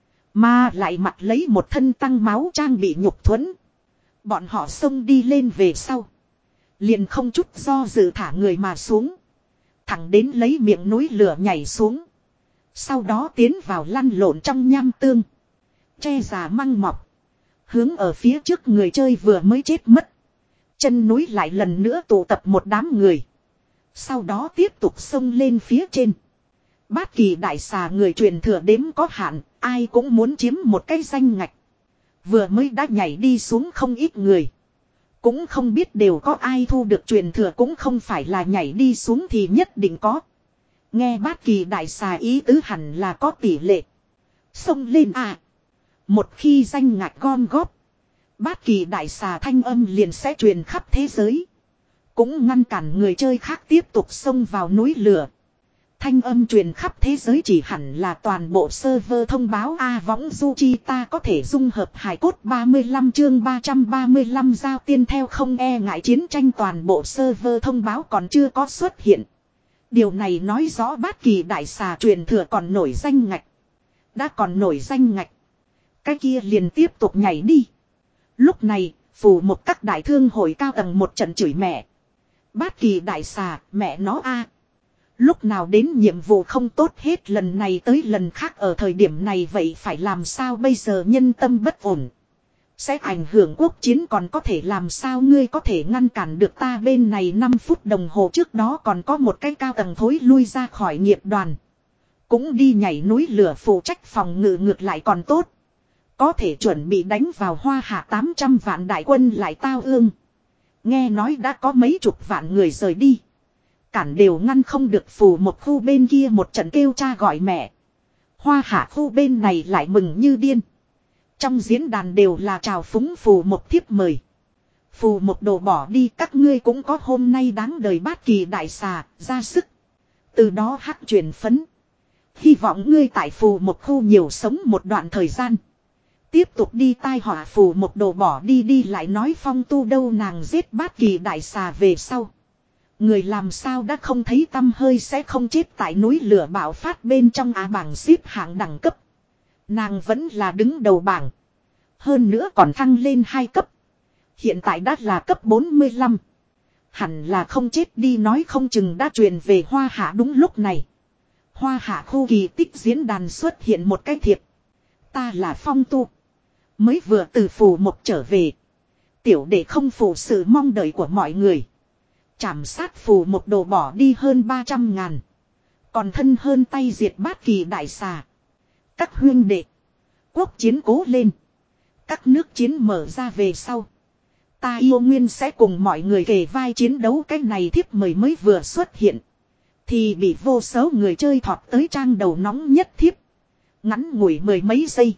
Mà lại mặc lấy một thân tăng máu trang bị nhục thuẫn. Bọn họ xông đi lên về sau. Liền không chút do dự thả người mà xuống. Thẳng đến lấy miệng núi lửa nhảy xuống. Sau đó tiến vào lăn lộn trong nham tương. Che già măng mọc. Hướng ở phía trước người chơi vừa mới chết mất. Chân núi lại lần nữa tụ tập một đám người. Sau đó tiếp tục xông lên phía trên. Bát kỳ đại xà người truyền thừa đếm có hạn. Ai cũng muốn chiếm một cái danh ngạch. Vừa mới đã nhảy đi xuống không ít người. Cũng không biết đều có ai thu được truyền thừa, cũng không phải là nhảy đi xuống thì nhất định có. Nghe bát kỳ đại xà ý tứ hẳn là có tỷ lệ. Xông lên à. Một khi danh ngạch gom góp. Bát kỳ đại xà thanh âm liền sẽ truyền khắp thế giới. Cũng ngăn cản người chơi khác tiếp tục xông vào núi lửa. Thanh âm truyền khắp thế giới chỉ hẳn là toàn bộ server thông báo A võng du chi ta có thể dung hợp hài cốt ba mươi lăm chương ba trăm ba mươi lăm giao tiên theo không e ngại chiến tranh toàn bộ server thông báo còn chưa có xuất hiện. Điều này nói rõ bát kỳ đại xà truyền thừa còn nổi danh ngạch. Đã còn nổi danh ngạch. Cái kia liền tiếp tục nhảy đi. Lúc này, phù một các đại thương hội cao tầng một trận chửi mẹ. Bát kỳ đại xà, mẹ nó a. Lúc nào đến nhiệm vụ không tốt hết lần này tới lần khác ở thời điểm này vậy phải làm sao bây giờ nhân tâm bất ổn. Sẽ ảnh hưởng quốc chiến còn có thể làm sao ngươi có thể ngăn cản được ta bên này năm phút đồng hồ trước đó còn có một cái cao tầng thối lui ra khỏi nghiệp đoàn. Cũng đi nhảy núi lửa phụ trách phòng ngự ngược lại còn tốt. Có thể chuẩn bị đánh vào hoa hạ tám trăm vạn đại quân lại tao ương. Nghe nói đã có mấy chục vạn người rời đi. Cản đều ngăn không được phù một khu bên kia một trận kêu cha gọi mẹ. Hoa hạ khu bên này lại mừng như điên. Trong diễn đàn đều là chào phúng phù một thiếp mời. Phù một đồ bỏ đi các ngươi cũng có hôm nay đáng đời bát kỳ đại xà, ra sức. Từ đó hắc truyền phấn. Hy vọng ngươi tại phù một khu nhiều sống một đoạn thời gian. Tiếp tục đi tai họa phù một đồ bỏ đi đi lại nói phong tu đâu nàng giết bát kỳ đại xà về sau. Người làm sao đã không thấy tâm hơi sẽ không chết tại núi lửa bạo phát bên trong á bảng xếp hạng đẳng cấp. Nàng vẫn là đứng đầu bảng. Hơn nữa còn thăng lên hai cấp. Hiện tại đã là cấp bốn mươi lăm. Hẳn là không chết đi nói không chừng đã truyền về hoa hạ đúng lúc này. Hoa hạ khu kỳ tích diễn đàn xuất hiện một cái thiệp. Ta là phong tu. Mới vừa từ phù một trở về. Tiểu đệ không phụ sự mong đợi của mọi người. Chảm sát phù một đồ bỏ đi hơn ba trăm ngàn. Còn thân hơn tay diệt bát kỳ đại xà. Các huynh đệ. Quốc chiến cố lên. Các nước chiến mở ra về sau. Ta yêu nguyên sẽ cùng mọi người kề vai chiến đấu. Cái này thiếp mời mới vừa xuất hiện. Thì bị vô số người chơi thọt tới trang đầu nóng nhất thiếp. Ngắn ngủi mười mấy giây.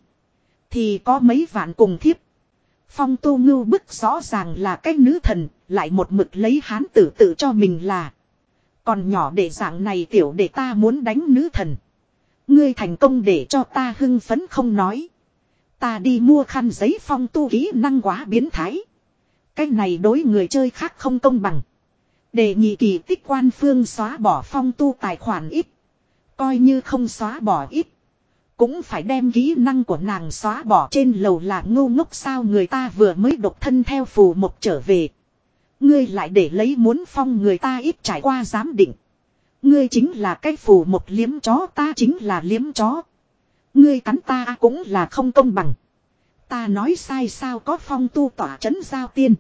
Thì có mấy vạn cùng thiếp. Phong tu ngưu bức rõ ràng là cái nữ thần. Lại một mực lấy hán tử tự cho mình là. Còn nhỏ để dạng này tiểu để ta muốn đánh nữ thần. Ngươi thành công để cho ta hưng phấn không nói. Ta đi mua khăn giấy phong tu kỹ năng quá biến thái. Cái này đối người chơi khác không công bằng. Đề nghị kỳ tích quan phương xóa bỏ phong tu tài khoản ít. Coi như không xóa bỏ ít. Cũng phải đem kỹ năng của nàng xóa bỏ trên lầu là ngu ngốc sao người ta vừa mới độc thân theo phù một trở về. Ngươi lại để lấy muốn phong người ta ít trải qua giám định. Ngươi chính là cái phù một liếm chó ta chính là liếm chó. Ngươi cắn ta cũng là không công bằng. Ta nói sai sao có phong tu tỏa trấn giao tiên.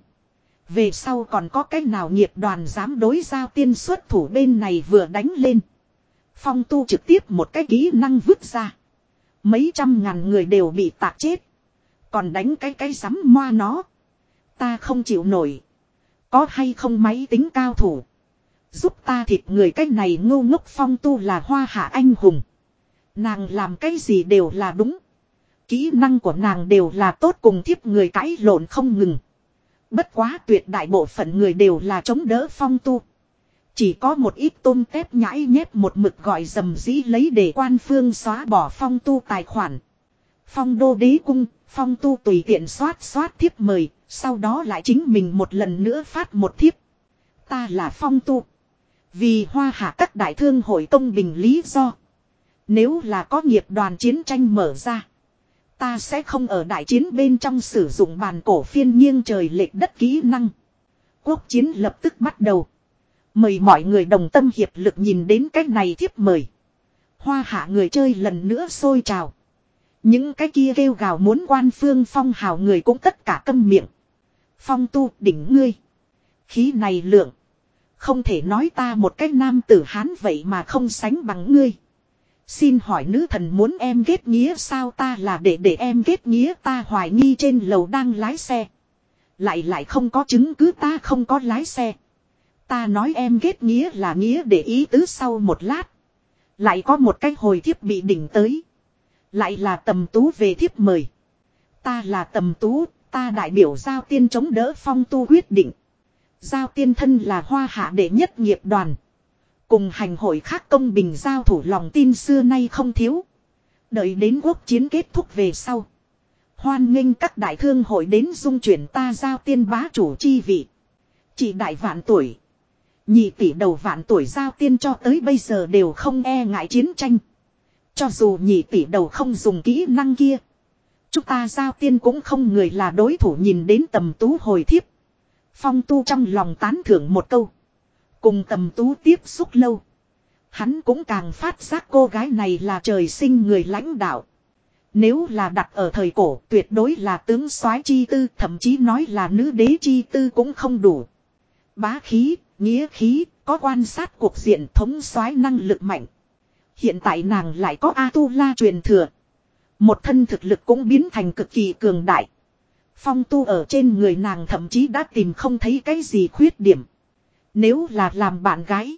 Về sau còn có cái nào nghiệp đoàn dám đối giao tiên xuất thủ bên này vừa đánh lên. Phong tu trực tiếp một cái kỹ năng vứt ra. Mấy trăm ngàn người đều bị tạc chết. Còn đánh cái cái sắm moa nó. Ta không chịu nổi. Có hay không máy tính cao thủ. Giúp ta thịt người cái này ngu ngốc phong tu là hoa hạ anh hùng. Nàng làm cái gì đều là đúng. Kỹ năng của nàng đều là tốt cùng thiếp người cãi lộn không ngừng. Bất quá tuyệt đại bộ phận người đều là chống đỡ phong tu. Chỉ có một ít tôm tép nhãi nhép một mực gọi dầm dĩ lấy để quan phương xóa bỏ phong tu tài khoản. Phong đô đế cung, phong tu tùy tiện soát soát thiếp mời, sau đó lại chính mình một lần nữa phát một thiếp. Ta là phong tu. Vì hoa hạ các đại thương hội công bình lý do. Nếu là có nghiệp đoàn chiến tranh mở ra. Ta sẽ không ở đại chiến bên trong sử dụng bàn cổ phiên nghiêng trời lệch đất kỹ năng. Quốc chiến lập tức bắt đầu. Mời mọi người đồng tâm hiệp lực nhìn đến cái này thiếp mời. Hoa hạ người chơi lần nữa sôi trào. Những cái kia kêu gào muốn quan phương phong hào người cũng tất cả câm miệng. Phong tu đỉnh ngươi. Khí này lượng. Không thể nói ta một cái nam tử Hán vậy mà không sánh bằng ngươi. Xin hỏi nữ thần muốn em kết nghĩa sao ta là để để em kết nghĩa ta hoài nghi trên lầu đang lái xe. Lại lại không có chứng cứ ta không có lái xe. Ta nói em kết nghĩa là nghĩa để ý tứ sau một lát. Lại có một cái hồi thiếp bị đỉnh tới. Lại là Tầm Tú về thiếp mời. Ta là Tầm Tú, ta đại biểu Giao Tiên chống đỡ phong tu quyết định. Giao Tiên thân là hoa hạ đệ nhất nghiệp đoàn. Cùng hành hội khác công bình giao thủ lòng tin xưa nay không thiếu. Đợi đến quốc chiến kết thúc về sau. Hoan nghênh các đại thương hội đến dung chuyển ta Giao Tiên bá chủ chi vị. Chỉ đại vạn tuổi. Nhị tỷ đầu vạn tuổi Giao Tiên cho tới bây giờ đều không e ngại chiến tranh. Cho dù nhị tỷ đầu không dùng kỹ năng kia. Chúng ta Giao Tiên cũng không người là đối thủ nhìn đến Tầm Tú hồi thiếp. Phong tu trong lòng tán thưởng một câu. Cùng Tầm Tú tiếp xúc lâu. Hắn cũng càng phát giác cô gái này là trời sinh người lãnh đạo. Nếu là đặt ở thời cổ tuyệt đối là tướng soái chi tư, thậm chí nói là nữ đế chi tư cũng không đủ. Bá khí, nghĩa khí, có quan sát cuộc diện thống soái năng lực mạnh. Hiện tại nàng lại có A-tu-la truyền thừa. Một thân thực lực cũng biến thành cực kỳ cường đại. Phong tu ở trên người nàng thậm chí đã tìm không thấy cái gì khuyết điểm. Nếu là làm bạn gái.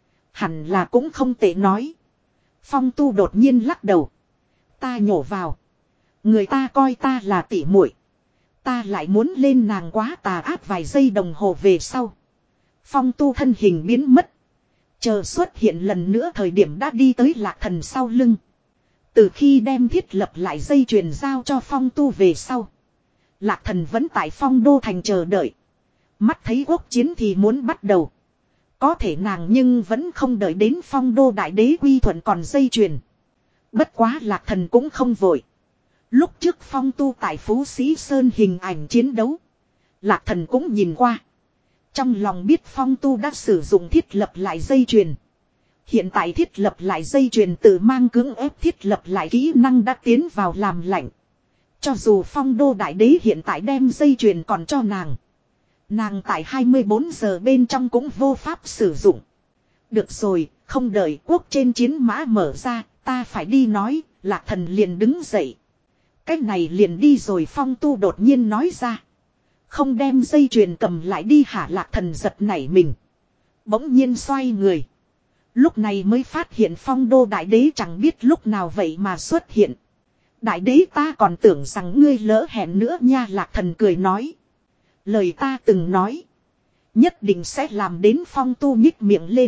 Hẳn là cũng không tệ nói. Phong tu đột nhiên lắc đầu. Ta nhổ vào. Người ta coi ta là tỉ muội. Ta lại muốn lên nàng quá tà ác vài giây đồng hồ về sau. Phong tu thân hình biến mất. Chờ xuất hiện lần nữa thời điểm đã đi tới Lạc Thần sau lưng. Từ khi đem thiết lập lại dây chuyền giao cho phong tu về sau. Lạc Thần vẫn tại phong đô thành chờ đợi. Mắt thấy quốc chiến thì muốn bắt đầu. Có thể nàng nhưng vẫn không đợi đến phong đô đại đế quy thuận còn dây chuyền. Bất quá Lạc Thần cũng không vội. Lúc trước phong tu tại Phú Sĩ Sơn hình ảnh chiến đấu. Lạc Thần cũng nhìn qua. Trong lòng biết phong tu đã sử dụng thiết lập lại dây chuyền. Hiện tại thiết lập lại dây chuyền tự mang cưỡng ép thiết lập lại kỹ năng đã tiến vào làm lạnh. Cho dù phong đô đại đế hiện tại đem dây chuyền còn cho nàng. Nàng tại hai mươi bốn giờ bên trong cũng vô pháp sử dụng. Được rồi, không đợi quốc trên chiến mã mở ra, ta phải đi nói, Lạc Thần liền đứng dậy. Cái này liền đi rồi phong tu đột nhiên nói ra. Không đem dây chuyền cầm lại đi hả Lạc Thần giật nảy mình. Bỗng nhiên xoay người. Lúc này mới phát hiện phong đô đại đế chẳng biết lúc nào vậy mà xuất hiện. Đại đế ta còn tưởng rằng ngươi lỡ hẹn nữa nha Lạc Thần cười nói. Lời ta từng nói. Nhất định sẽ làm đến phong tu nhích miệng lên.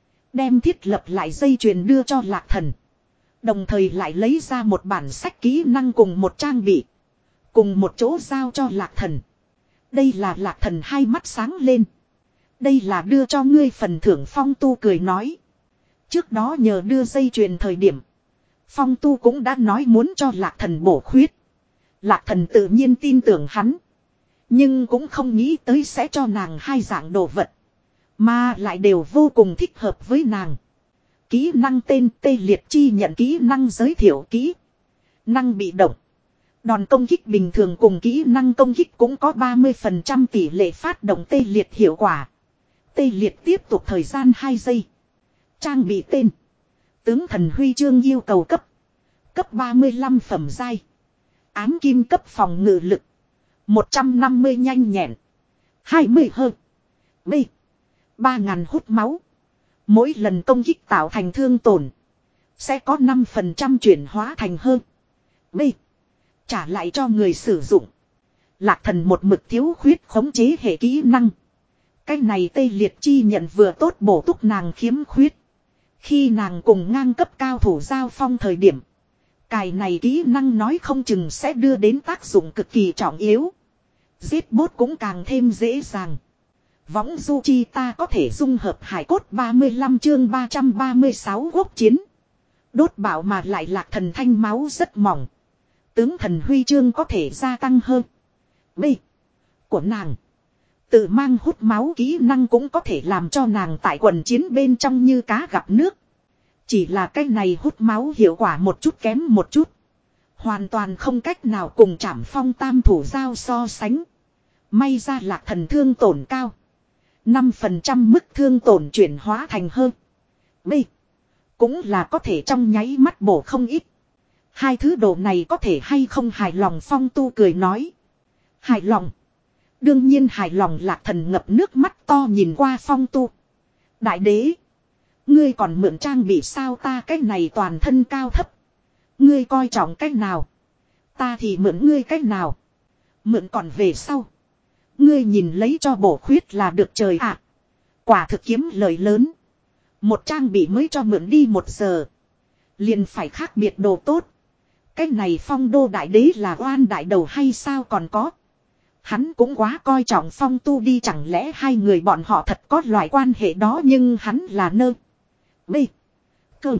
Đem thiết lập lại dây chuyền đưa cho Lạc Thần. Đồng thời lại lấy ra một bản sách kỹ năng cùng một trang bị. cùng một chỗ giao cho Lạc Thần. Đây là Lạc Thần hai mắt sáng lên. Đây là đưa cho ngươi phần thưởng. Phong Tu cười nói. Trước đó nhờ đưa dây chuyền thời điểm, Phong Tu cũng đã nói muốn cho Lạc Thần bổ khuyết. Lạc Thần tự nhiên tin tưởng hắn. Nhưng cũng không nghĩ tới sẽ cho nàng hai dạng đồ vật. Mà lại đều vô cùng thích hợp với nàng. Kỹ năng tên tê liệt chi nhận kỹ năng giới thiệu kỹ năng bị động. Đòn công kích bình thường cùng kỹ năng công kích cũng có ba mươi phần trăm tỷ lệ phát động tê liệt hiệu quả. Tê liệt tiếp tục thời gian hai giây. Trang bị tên. Tướng thần huy chương yêu cầu cấp. Cấp ba mươi lăm phẩm giai. Ám kim cấp phòng ngự lực. một trăm năm mươi nhanh nhẹn. hai mươi hơn. B. ba nghìn hút máu. Mỗi lần công kích tạo thành thương tổn. Sẽ có năm phần trăm chuyển hóa thành hơn. B. Trả lại cho người sử dụng. Lạc Thần một mực thiếu khuyết khống chế hệ kỹ năng. Cái này tê liệt chi nhận vừa tốt bổ túc nàng khiếm khuyết. Khi nàng cùng ngang cấp cao thủ giao phong thời điểm, cài này kỹ năng nói không chừng sẽ đưa đến tác dụng cực kỳ trọng yếu. Giết bốt cũng càng thêm dễ dàng. Võng du chi ta có thể dung hợp hải cốt ba mươi lăm chương ba trăm ba mươi sáu quốc chiến. Đốt bảo mà lại Lạc Thần thanh máu rất mỏng. Tướng thần huy chương có thể gia tăng hơn. B. Của nàng. Tự mang hút máu kỹ năng cũng có thể làm cho nàng tại quần chiến bên trong như cá gặp nước. Chỉ là cái này hút máu hiệu quả một chút kém một chút. Hoàn toàn không cách nào cùng Trảm Phong tam thủ giao so sánh. May ra Lạc Thần thương tổn cao. năm phần trăm mức thương tổn chuyển hóa thành hơn. B. Cũng là có thể trong nháy mắt bổ không ít. Hai thứ đồ này có thể hay không hài lòng. Phong Tu cười nói. Hài lòng. Đương nhiên hài lòng. Lạc Thần ngập nước mắt to nhìn qua Phong Tu. Đại đế. Ngươi còn mượn trang bị sao? Ta cái này toàn thân cao thấp. Ngươi coi trọng cách nào? Ta thì mượn ngươi cách nào? Mượn còn về sau. Ngươi nhìn lấy cho bổ khuyết là được trời ạ. À, quả thực kiếm lời lớn. Một trang bị mới cho mượn đi một giờ. Liền phải khác biệt đồ tốt. Cái này Phong Đô đại đế là oan đại đầu hay sao? Còn có. Hắn cũng quá coi trọng Phong Tu đi. Chẳng lẽ hai người bọn họ thật có loại quan hệ đó? Nhưng hắn là nơ. B. Cơ.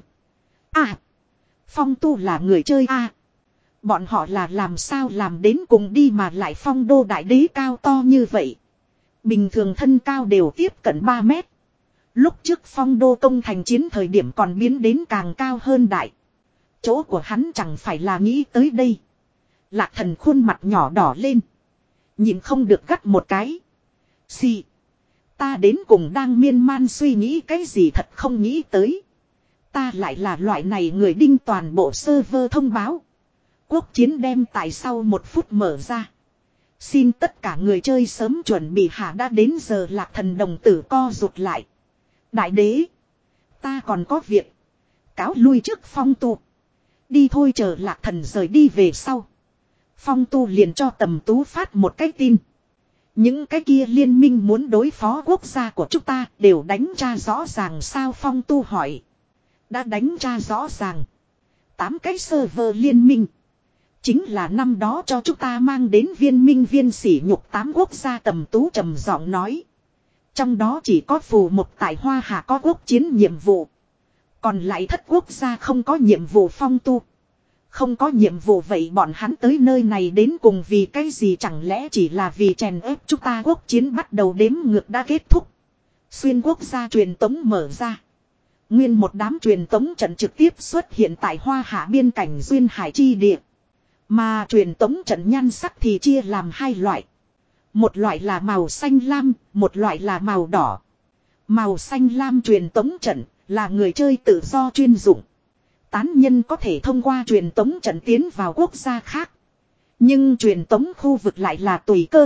A. Phong Tu là người chơi A. Bọn họ là làm sao làm đến cùng đi mà lại Phong Đô đại đế cao to như vậy. Bình thường thân cao đều tiếp cận ba mét. Lúc trước Phong Đô công thành chiến thời điểm còn biến đến càng cao hơn đại. Chỗ của hắn chẳng phải là nghĩ tới đây. Lạc Thần khuôn mặt nhỏ đỏ lên. Nhìn không được gắt một cái. Xì. Ta đến cùng đang miên man suy nghĩ cái gì thật không nghĩ tới. Ta lại là loại này người đinh toàn bộ server thông báo. Quốc chiến đem tại sau một phút mở ra. Xin tất cả người chơi sớm chuẩn bị hạ đã đến giờ. Lạc Thần đồng tử co rụt lại. Đại đế. Ta còn có việc. Cáo lui trước Phong Tu. Đi thôi. Chờ Lạc Thần rời đi về sau. Phong Tu liền cho Tầm Tú phát một cái tin. Những cái kia liên minh muốn đối phó quốc gia của chúng ta đều đánh tra rõ ràng sao? Phong Tu hỏi. Đã đánh tra rõ ràng. Tám cái server liên minh. Chính là năm đó cho chúng ta mang đến viên minh viên sỉ nhục tám quốc gia. Tầm Tú trầm giọng nói. Trong đó chỉ có phù một tại Hoa Hạ có quốc chiến nhiệm vụ. Còn lại thất quốc gia không có nhiệm vụ. Phong Tu. Không có nhiệm vụ vậy bọn hắn tới nơi này đến cùng vì cái gì? Chẳng lẽ chỉ là vì chèn ép chúng ta? Quốc chiến bắt đầu đếm ngược đã kết thúc. Xuyên quốc gia truyền tống mở ra. Nguyên một đám truyền tống trận trực tiếp xuất hiện tại Hoa Hạ biên cảnh duyên hải chi địa. Mà truyền tống trận nhan sắc thì chia làm hai loại. Một loại là màu xanh lam, một loại là màu đỏ. Màu xanh lam truyền tống trận là người chơi tự do chuyên dụng. Tán nhân có thể thông qua truyền tống trận tiến vào quốc gia khác. Nhưng truyền tống khu vực lại là tùy cơ.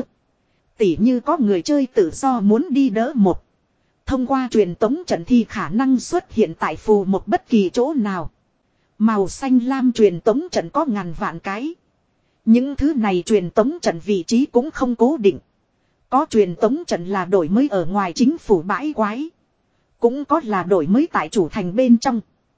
Tỉ như có người chơi tự do muốn đi đỡ một. Thông qua truyền tống trận thì khả năng xuất hiện tại phù một bất kỳ chỗ nào. Màu xanh lam truyền tống trận có ngàn vạn cái. Những thứ này truyền tống trận vị trí cũng không cố định. Có truyền tống trận là đổi mới ở ngoài chính phủ bãi quái. Cũng có là đổi mới tại chủ thành bên trong.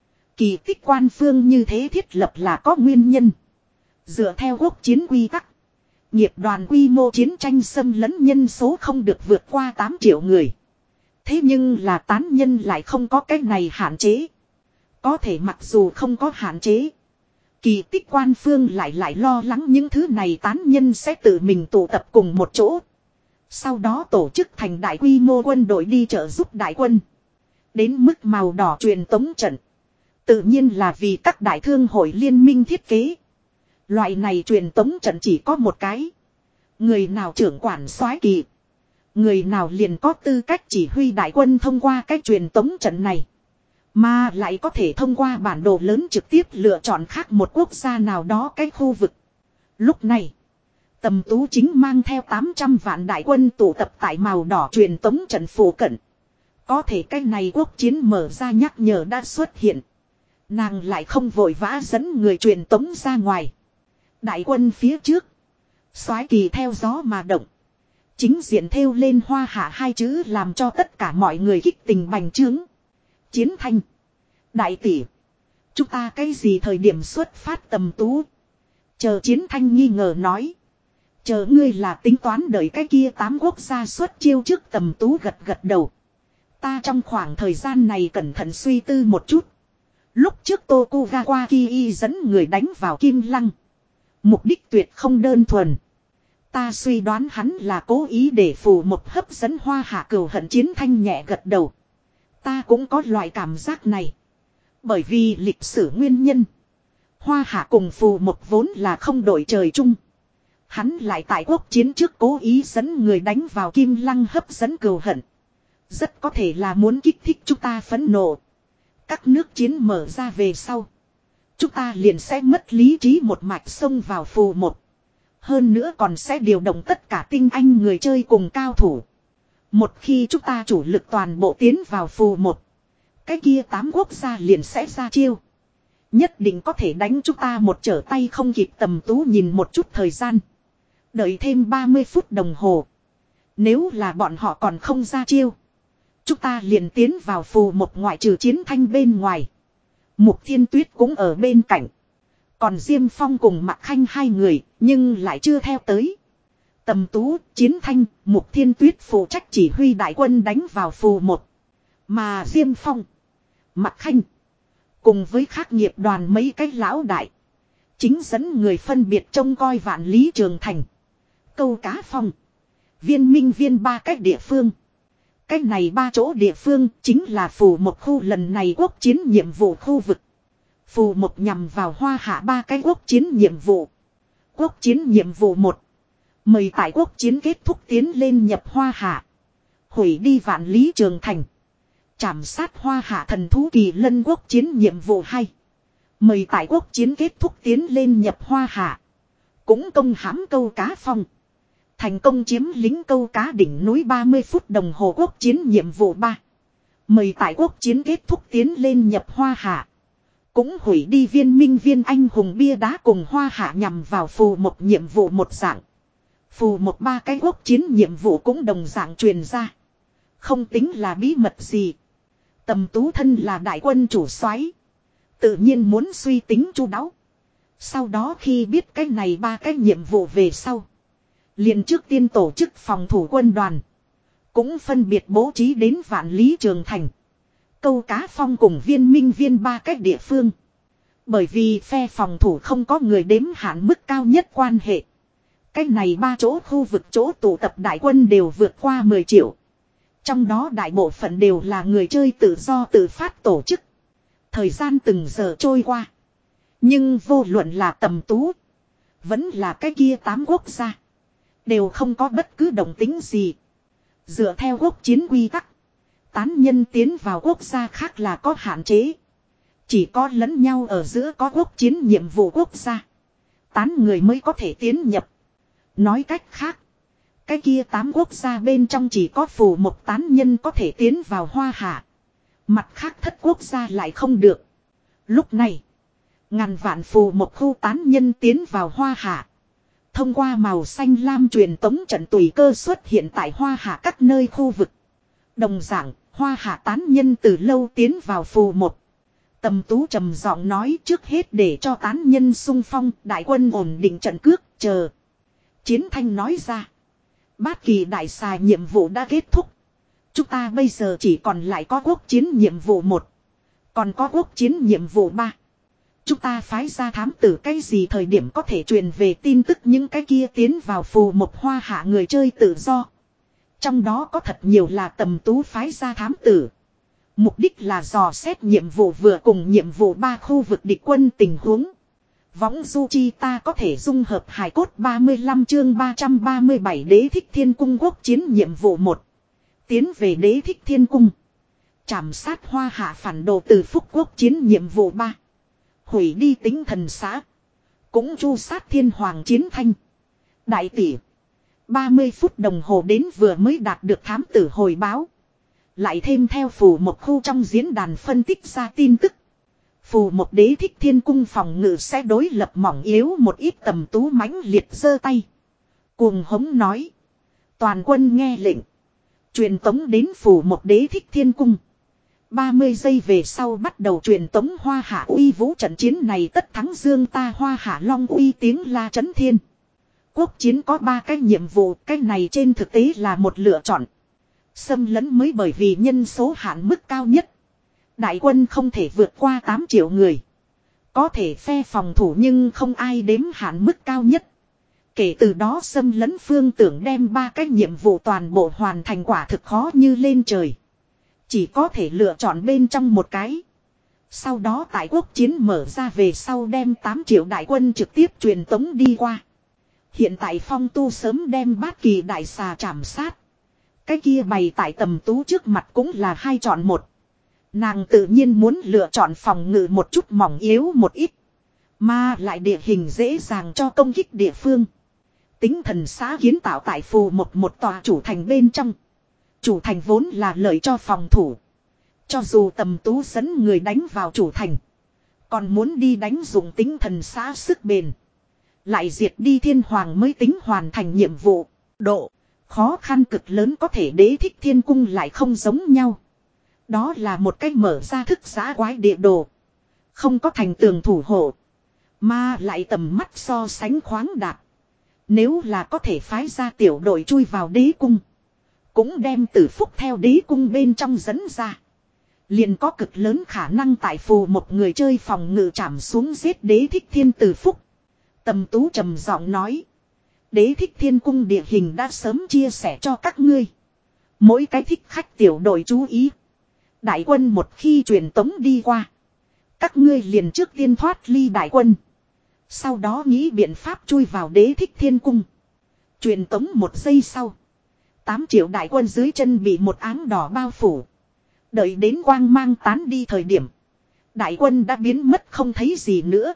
Kỳ tích quan phương như thế thiết lập là có nguyên nhân. Dựa theo quốc chiến quy tắc. Nghiệp đoàn quy mô chiến tranh xâm lấn nhân số không được vượt qua tám triệu người. Thế nhưng là tán nhân lại không có cái này hạn chế. Có thể mặc dù không có hạn chế. Kỳ tích quan phương lại lại lo lắng những thứ này tán nhân sẽ tự mình tụ tập cùng một chỗ. Sau đó tổ chức thành đại quy mô quân đội đi trợ giúp đại quân. Đến mức màu đỏ truyền tống trận. Tự nhiên là vì các đại thương hội liên minh thiết kế. Loại này truyền tống trận chỉ có một cái. Người nào trưởng quản soái kỳ. Người nào liền có tư cách chỉ huy đại quân thông qua cái truyền tống trận này. Mà lại có thể thông qua bản đồ lớn trực tiếp lựa chọn khác một quốc gia nào đó cái khu vực. Lúc này, Tầm Tú chính mang theo tám trăm vạn đại quân tụ tập tại màu đỏ truyền tống trận phủ cận. Có thể cái này quốc chiến mở ra nhắc nhở đã xuất hiện. Nàng lại không vội vã dẫn người truyền tống ra ngoài. Đại quân phía trước. Soái kỳ theo gió mà động. Chính diện thêu lên hoa hạ hai chữ làm cho tất cả mọi người kích tình bành trướng. Chiến thanh. Đại tỷ. Chúng ta cái gì thời điểm xuất phát Tầm Tú. Chờ Chiến thanh nghi ngờ nói. Chờ ngươi là tính toán đợi cái kia tám quốc gia xuất chiêu trước Tầm Tú gật gật đầu. Ta trong khoảng thời gian này cẩn thận suy tư một chút. Lúc trước Tokugawa Kii dẫn người đánh vào Kim Lăng. Mục đích tuyệt không đơn thuần. Ta suy đoán hắn là cố ý để phù một hấp dẫn hoa hạ cừu hận Chiến thanh nhẹ gật đầu. Ta cũng có loại cảm giác này. Bởi vì lịch sử nguyên nhân. Hoa hạ cùng phù một vốn là không đổi trời chung. Hắn lại tại quốc chiến trước cố ý dẫn người đánh vào Kim Lăng hấp dẫn cừu hận. Rất có thể là muốn kích thích chúng ta phẫn nộ. Các nước chiến mở ra về sau. Chúng ta liền sẽ mất lý trí một mạch xông vào phù một. Hơn nữa còn sẽ điều động tất cả tinh anh người chơi cùng cao thủ. Một khi chúng ta chủ lực toàn bộ tiến vào phù một. Cái kia tám quốc gia liền sẽ ra chiêu. Nhất định có thể đánh chúng ta một trở tay không kịp. Tầm Tú nhìn một chút thời gian. Đợi thêm ba mươi phút đồng hồ. Nếu là bọn họ còn không ra chiêu. Chúng ta liền tiến vào phù một ngoại trừ Chiến thanh bên ngoài. Mục Thiên Tuyết cũng ở bên cạnh. Còn Diêm Phong cùng Mạc Khanh hai người, nhưng lại chưa theo tới. Tầm Tú, Chiến thanh, Mục Thiên Tuyết phụ trách chỉ huy đại quân đánh vào phù một. Mà Diêm Phong, Mạc Khanh, cùng với khác nghiệp đoàn mấy cái lão đại. Chính dẫn người phân biệt trông coi Vạn Lý Trường Thành. Câu Cá Phong, Viên Minh Viên ba cách địa phương. Cách này ba chỗ địa phương chính là phù một khu lần này quốc chiến nhiệm vụ khu vực. Phù một nhằm vào hoa hạ ba cái quốc chiến nhiệm vụ. Quốc chiến nhiệm vụ một. Mời tại quốc chiến kết thúc tiến lên nhập hoa hạ. Hủy đi Vạn Lý Trường Thành. Trảm sát hoa hạ thần thú kỳ lân quốc chiến nhiệm vụ hai. Mời tại quốc chiến kết thúc tiến lên nhập hoa hạ. Cũng công hãm Câu Cá Phong. Thành công chiếm lính Câu Cá đỉnh núi ba mươi phút đồng hồ quốc chiến nhiệm vụ ba. Mời tại quốc chiến kết thúc tiến lên nhập hoa hạ. Cũng hủy đi Viên Minh Viên anh hùng bia đá cùng hoa hạ nhằm vào phù một nhiệm vụ một dạng. Phù một ba cái quốc chiến nhiệm vụ cũng đồng dạng truyền ra. Không tính là bí mật gì. Tầm Tú thân là đại quân chủ soái, tự nhiên muốn suy tính chu đáo. Sau đó khi biết cái này ba cái nhiệm vụ về sau. Liền trước tiên tổ chức phòng thủ quân đoàn. Cũng phân biệt bố trí đến Vạn Lý Trường Thành. Câu Cá Phong cùng Viên Minh Viên ba cách địa phương. Bởi vì phe phòng thủ không có người đếm hạn mức cao nhất quan hệ. Cách này ba chỗ khu vực chỗ tụ tập đại quân đều vượt qua mười triệu. Trong đó đại bộ phận đều là người chơi tự do tự phát tổ chức. Thời gian từng giờ trôi qua. Nhưng vô luận là Tầm Tú. Vẫn là cái kia tám quốc gia. Đều không có bất cứ động tính gì. Dựa theo quốc chiến quy tắc. Tán nhân tiến vào quốc gia khác là có hạn chế. Chỉ có lẫn nhau ở giữa có quốc chiến nhiệm vụ quốc gia. Tán người mới có thể tiến nhập. Nói cách khác. Cái kia tám quốc gia bên trong chỉ có phù một tán nhân có thể tiến vào hoa hạ. Mặt khác thất quốc gia lại không được. Lúc này. Ngàn vạn phù một khu tán nhân tiến vào hoa hạ. Thông qua màu xanh lam truyền tống trận tùy cơ xuất hiện tại hoa hạ các nơi khu vực. Đồng dạng, hoa hạ tán nhân từ lâu tiến vào phù một. Tầm Tú trầm giọng nói trước hết để cho tán nhân xung phong, đại quân ổn định trận cước, chờ. Chiến thanh nói ra. Bát kỳ đại xà nhiệm vụ đã kết thúc. Chúng ta bây giờ chỉ còn lại có quốc chiến nhiệm vụ một. Còn có quốc chiến nhiệm vụ ba. Chúng ta phái ra thám tử cái gì thời điểm có thể truyền về tin tức những cái kia tiến vào phù một hoa hạ người chơi tự do. Trong đó có thật nhiều là Tầm Tú phái ra thám tử. Mục đích là dò xét nhiệm vụ vừa cùng nhiệm vụ ba khu vực địch quân tình huống. Võng du chi ta có thể dung hợp hài cốt ba mươi lăm chương ba trăm ba mươi bảy đế thích thiên cung quốc chiến nhiệm vụ một. Tiến về đế thích thiên cung. Trảm sát hoa hạ phản đồ từ phúc quốc chiến nhiệm vụ ba. Hủy đi tính thần xã. Cũng chu sát thiên hoàng chiến thanh. Đại tỷ. ba mươi phút đồng hồ đến vừa mới đạt được thám tử hồi báo. Lại thêm theo phù một khu trong diễn đàn phân tích ra tin tức. Phù một đế thích thiên cung phòng ngự sẽ đối lập mỏng yếu một ít. Tầm Tú mãnh liệt giơ tay. Cuồng hống nói. Toàn quân nghe lệnh. Truyền tống đến phù một đế thích thiên cung. ba mươi giây về sau bắt đầu truyền tống hoa hạ uy vũ trận chiến này tất thắng dương ta hoa hạ long uy tiếng la chấn thiên. Quốc chiến có ba cái nhiệm vụ, cái này trên thực tế là một lựa chọn. Xâm lấn mới bởi vì nhân số hạn mức cao nhất. Đại quân không thể vượt qua tám triệu người. Có thể phe phòng thủ nhưng không ai đếm hạn mức cao nhất. Kể từ đó xâm lấn phương tưởng đem ba cái nhiệm vụ toàn bộ hoàn thành quả thực khó như lên trời. Chỉ có thể lựa chọn bên trong một cái. Sau đó tại quốc chiến mở ra về sau đem tám triệu đại quân trực tiếp truyền tống đi qua. Hiện tại Phong Tu sớm đem bát kỳ đại xà trảm sát. Cái kia bày tại Tầm Tú trước mặt cũng là hai chọn một. Nàng tự nhiên muốn lựa chọn phòng ngự một chút mỏng yếu một ít. Mà lại địa hình dễ dàng cho công kích địa phương. Tính thần xã kiến tạo tại phù một một tòa chủ thành bên trong. Chủ thành vốn là lợi cho phòng thủ. Cho dù Tầm Tú dẫn người đánh vào chủ thành. Còn muốn đi đánh dùng tính thần xã sức bền. Lại diệt đi thiên hoàng mới tính hoàn thành nhiệm vụ. Độ. Khó khăn cực lớn có thể đế thích thiên cung lại không giống nhau. Đó là một cách mở ra thức giã quái địa đồ. Không có thành tường thủ hộ. Mà lại tầm mắt so sánh khoáng đạt. Nếu là có thể phái ra tiểu đội chui vào đế cung. Cũng đem Tử Phúc theo đế cung bên trong dẫn ra. Liền có cực lớn khả năng tại phù một người chơi phòng ngự chạm xuống giết đế thích thiên Tử Phúc. Tầm Tú trầm giọng nói. Đế thích thiên cung địa hình đã sớm chia sẻ cho các ngươi. Mỗi cái thích khách tiểu đội chú ý. Đại quân một khi truyền tống đi qua. Các ngươi liền trước tiên thoát ly đại quân. Sau đó nghĩ biện pháp chui vào đế thích thiên cung. Truyền tống một giây sau. Tám triệu đại quân dưới chân bị một áng đỏ bao phủ. Đợi đến quang mang tán đi thời điểm. Đại quân đã biến mất không thấy gì nữa.